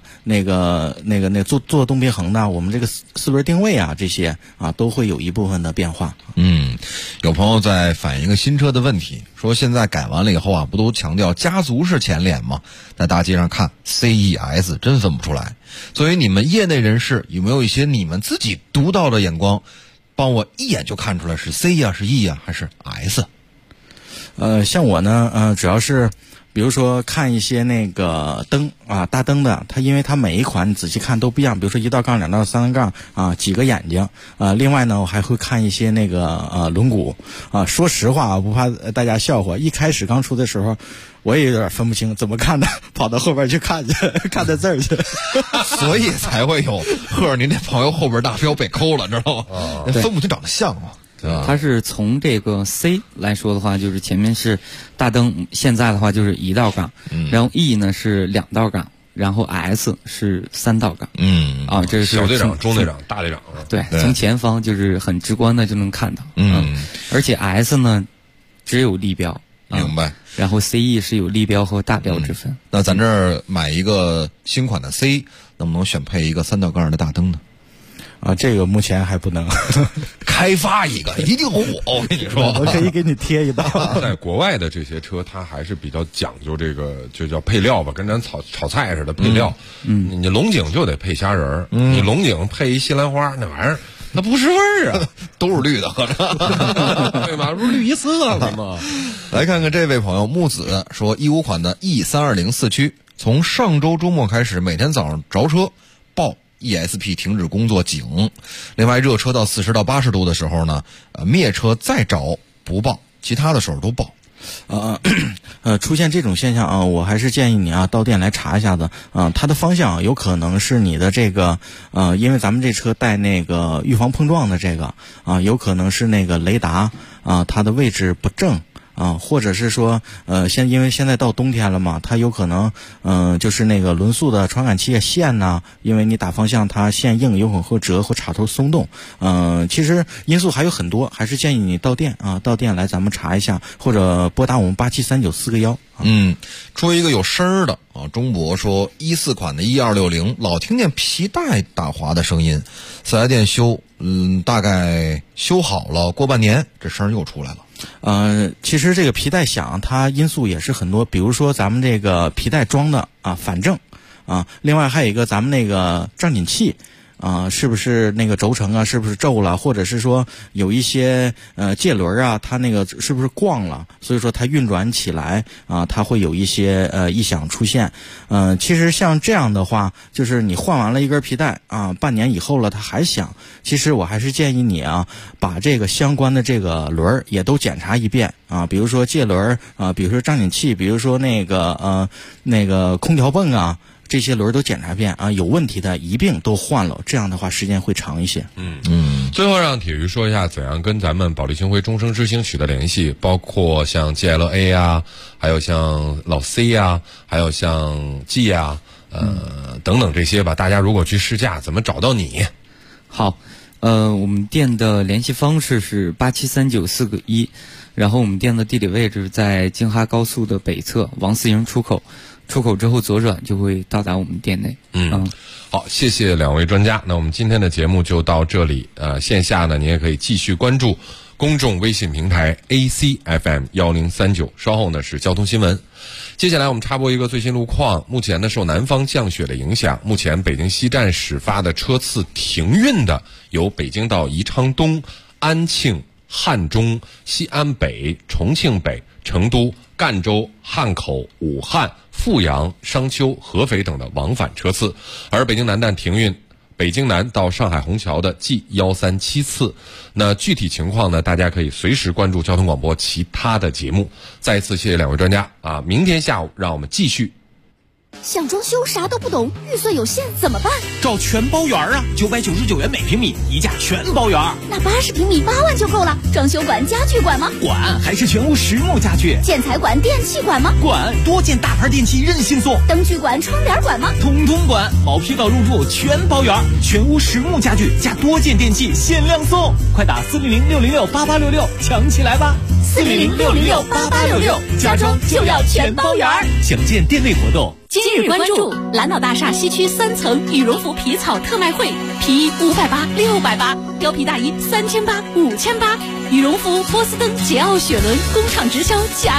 做动平衡的，我们这个四轮定位啊，这些啊都会有一部分的变化。 有朋友在反映一个新车的问题，说现在改完了以后啊，不都强调家族式前脸吗？在大街上看 CES 真分不出来。作为你们业内人士，有没有一些你们自己独到的眼光，帮我一眼就看出来是 C 啊，是 E 啊，还是 S？ 像我呢，主要是。比如说看一些那个灯啊，大灯的，它因为它每一款你仔细看都不一样，比如说1道杠、2道、3道杠啊，几个眼睛啊。另外呢，我还会看一些那个轮毂啊。说实话啊，不怕大家笑话，一开始刚出的时候，我也有点分不清怎么看的，跑到后边去看去，看的字儿去， 所以才会有赫尔您这朋友后边大标被抠了，知道吗？分不清长得像吗？ 它是从这个 C 来说的话，就是前面是大灯，现在的话就是1道杠，然后 E 呢是2道杠，然后 S 是3道杠。这是小队长、中队长、大队长。 对，从前方就是很直观的就能看到。而且 S 呢只有立标， 明白。 然后 CE 是有立标和大标之分。 那咱这儿买一个新款的 C， 能不能选配一个3道杠的大灯呢？ 这个目前还不能开发一个，一定火！我跟你说， 我可以给你贴一道。 在国外的这些车，它还是比较讲究这个，就叫配料吧，跟咱炒菜似的配料。你龙井就得配虾仁儿，你龙井配一西兰花，那玩意儿那不是味儿啊， 都是绿的，合着对吧？不是绿一色了吗？ 来看看这位朋友木子说，15款的 E320 四驱，从上周周末开始，每天早上着车报。ESP 停止工作警，另外热车到40到80度的时候呢，灭车再着不报，其他的时候都报。 出现这种现象啊，我还是建议你啊到店来查一下子啊，它的方向有可能是你的这个因为咱们这车带那个预防碰撞的这个啊，有可能是那个雷达啊它的位置不正。或者是说，因为现在到冬天了嘛，它有可能，就是那个轮速的传感器线呢，因为你打方向它线硬，有可能会折或插头松动。其实因素还有很多，还是建议你到店啊，到店来咱们查一下，或者拨打我们8739-4个1。 出一个有声儿的啊，中博说14款的1260，老听见皮带打滑的声音，4S店修，大概修好了，过半年这声又出来了。 其实这个皮带响，它因素也是很多，比如说咱们这个皮带装的啊反正啊，另外还有一个咱们那个胀紧器。是不是那个轴承啊，是不是皱了，或者是说有一些介轮啊，它那个是不是逛了，所以说它运转起来啊，它会有一些异响出现。其实像这样的话，就是你换完了一根皮带啊，半年以后了它还响，其实我还是建议你啊，把这个相关的这个轮也都检查一遍啊，比如说介轮啊，比如说胀紧器，比如说那个空调泵啊。这些轮都检查遍啊，有问题的一并都换了，这样的话时间会长一些。 最后让体育说一下怎样跟咱们保利星辉终生之星取得联系，包括像 GLA 啊，还有像老 C 啊，还有像 G 啊，等等这些吧。大家如果去试驾，怎么找到你？ 好，我们店的联系方式是8739-4个1，然后我们店的地理位置在京哈高速的北侧王四营出口。出口之后左转就会到达我们店内。 好，谢谢两位专家。那我们今天的节目就到这里。线下呢，您也可以继续关注公众微信平台 ACFM1039。稍后呢是交通新闻。接下来我们插播一个最新路况。目前呢，受南方降雪的影响，目前北京西站始发的车次停运的有北京到宜昌东、安庆、汉中、西安北、重庆北、成都、 赣州、汉口、武汉、阜阳、商丘、合肥等的往返车次，而北京南站停运北京南到上海虹桥的 G137次。那具体情况呢，大家可以随时关注交通广播其他的节目。再一次谢谢两位专家啊！明天下午让我们继续。 想装修啥都不懂，预算有限怎么办？ 找全包园啊，999元每平米，一价全包园。 那80平米8万就够了。装修管、家具管吗？ 管，还是全屋实木家具。 建材管、电器管吗？ 管，多件大牌电器任性送。 灯具管、窗帘管吗？ 统统管，毛坯到入住全包园，全屋实木家具加多件电器限量送，快打400-606-8866抢起来吧 ！400-606-8866，家装就要全包园。 详见店内活动。 今日关注蓝岛大厦西区3层羽绒服皮草特卖会，皮衣580、680，貂皮大衣3800、5800，羽绒服波司登、桀骜雪伦工厂直销价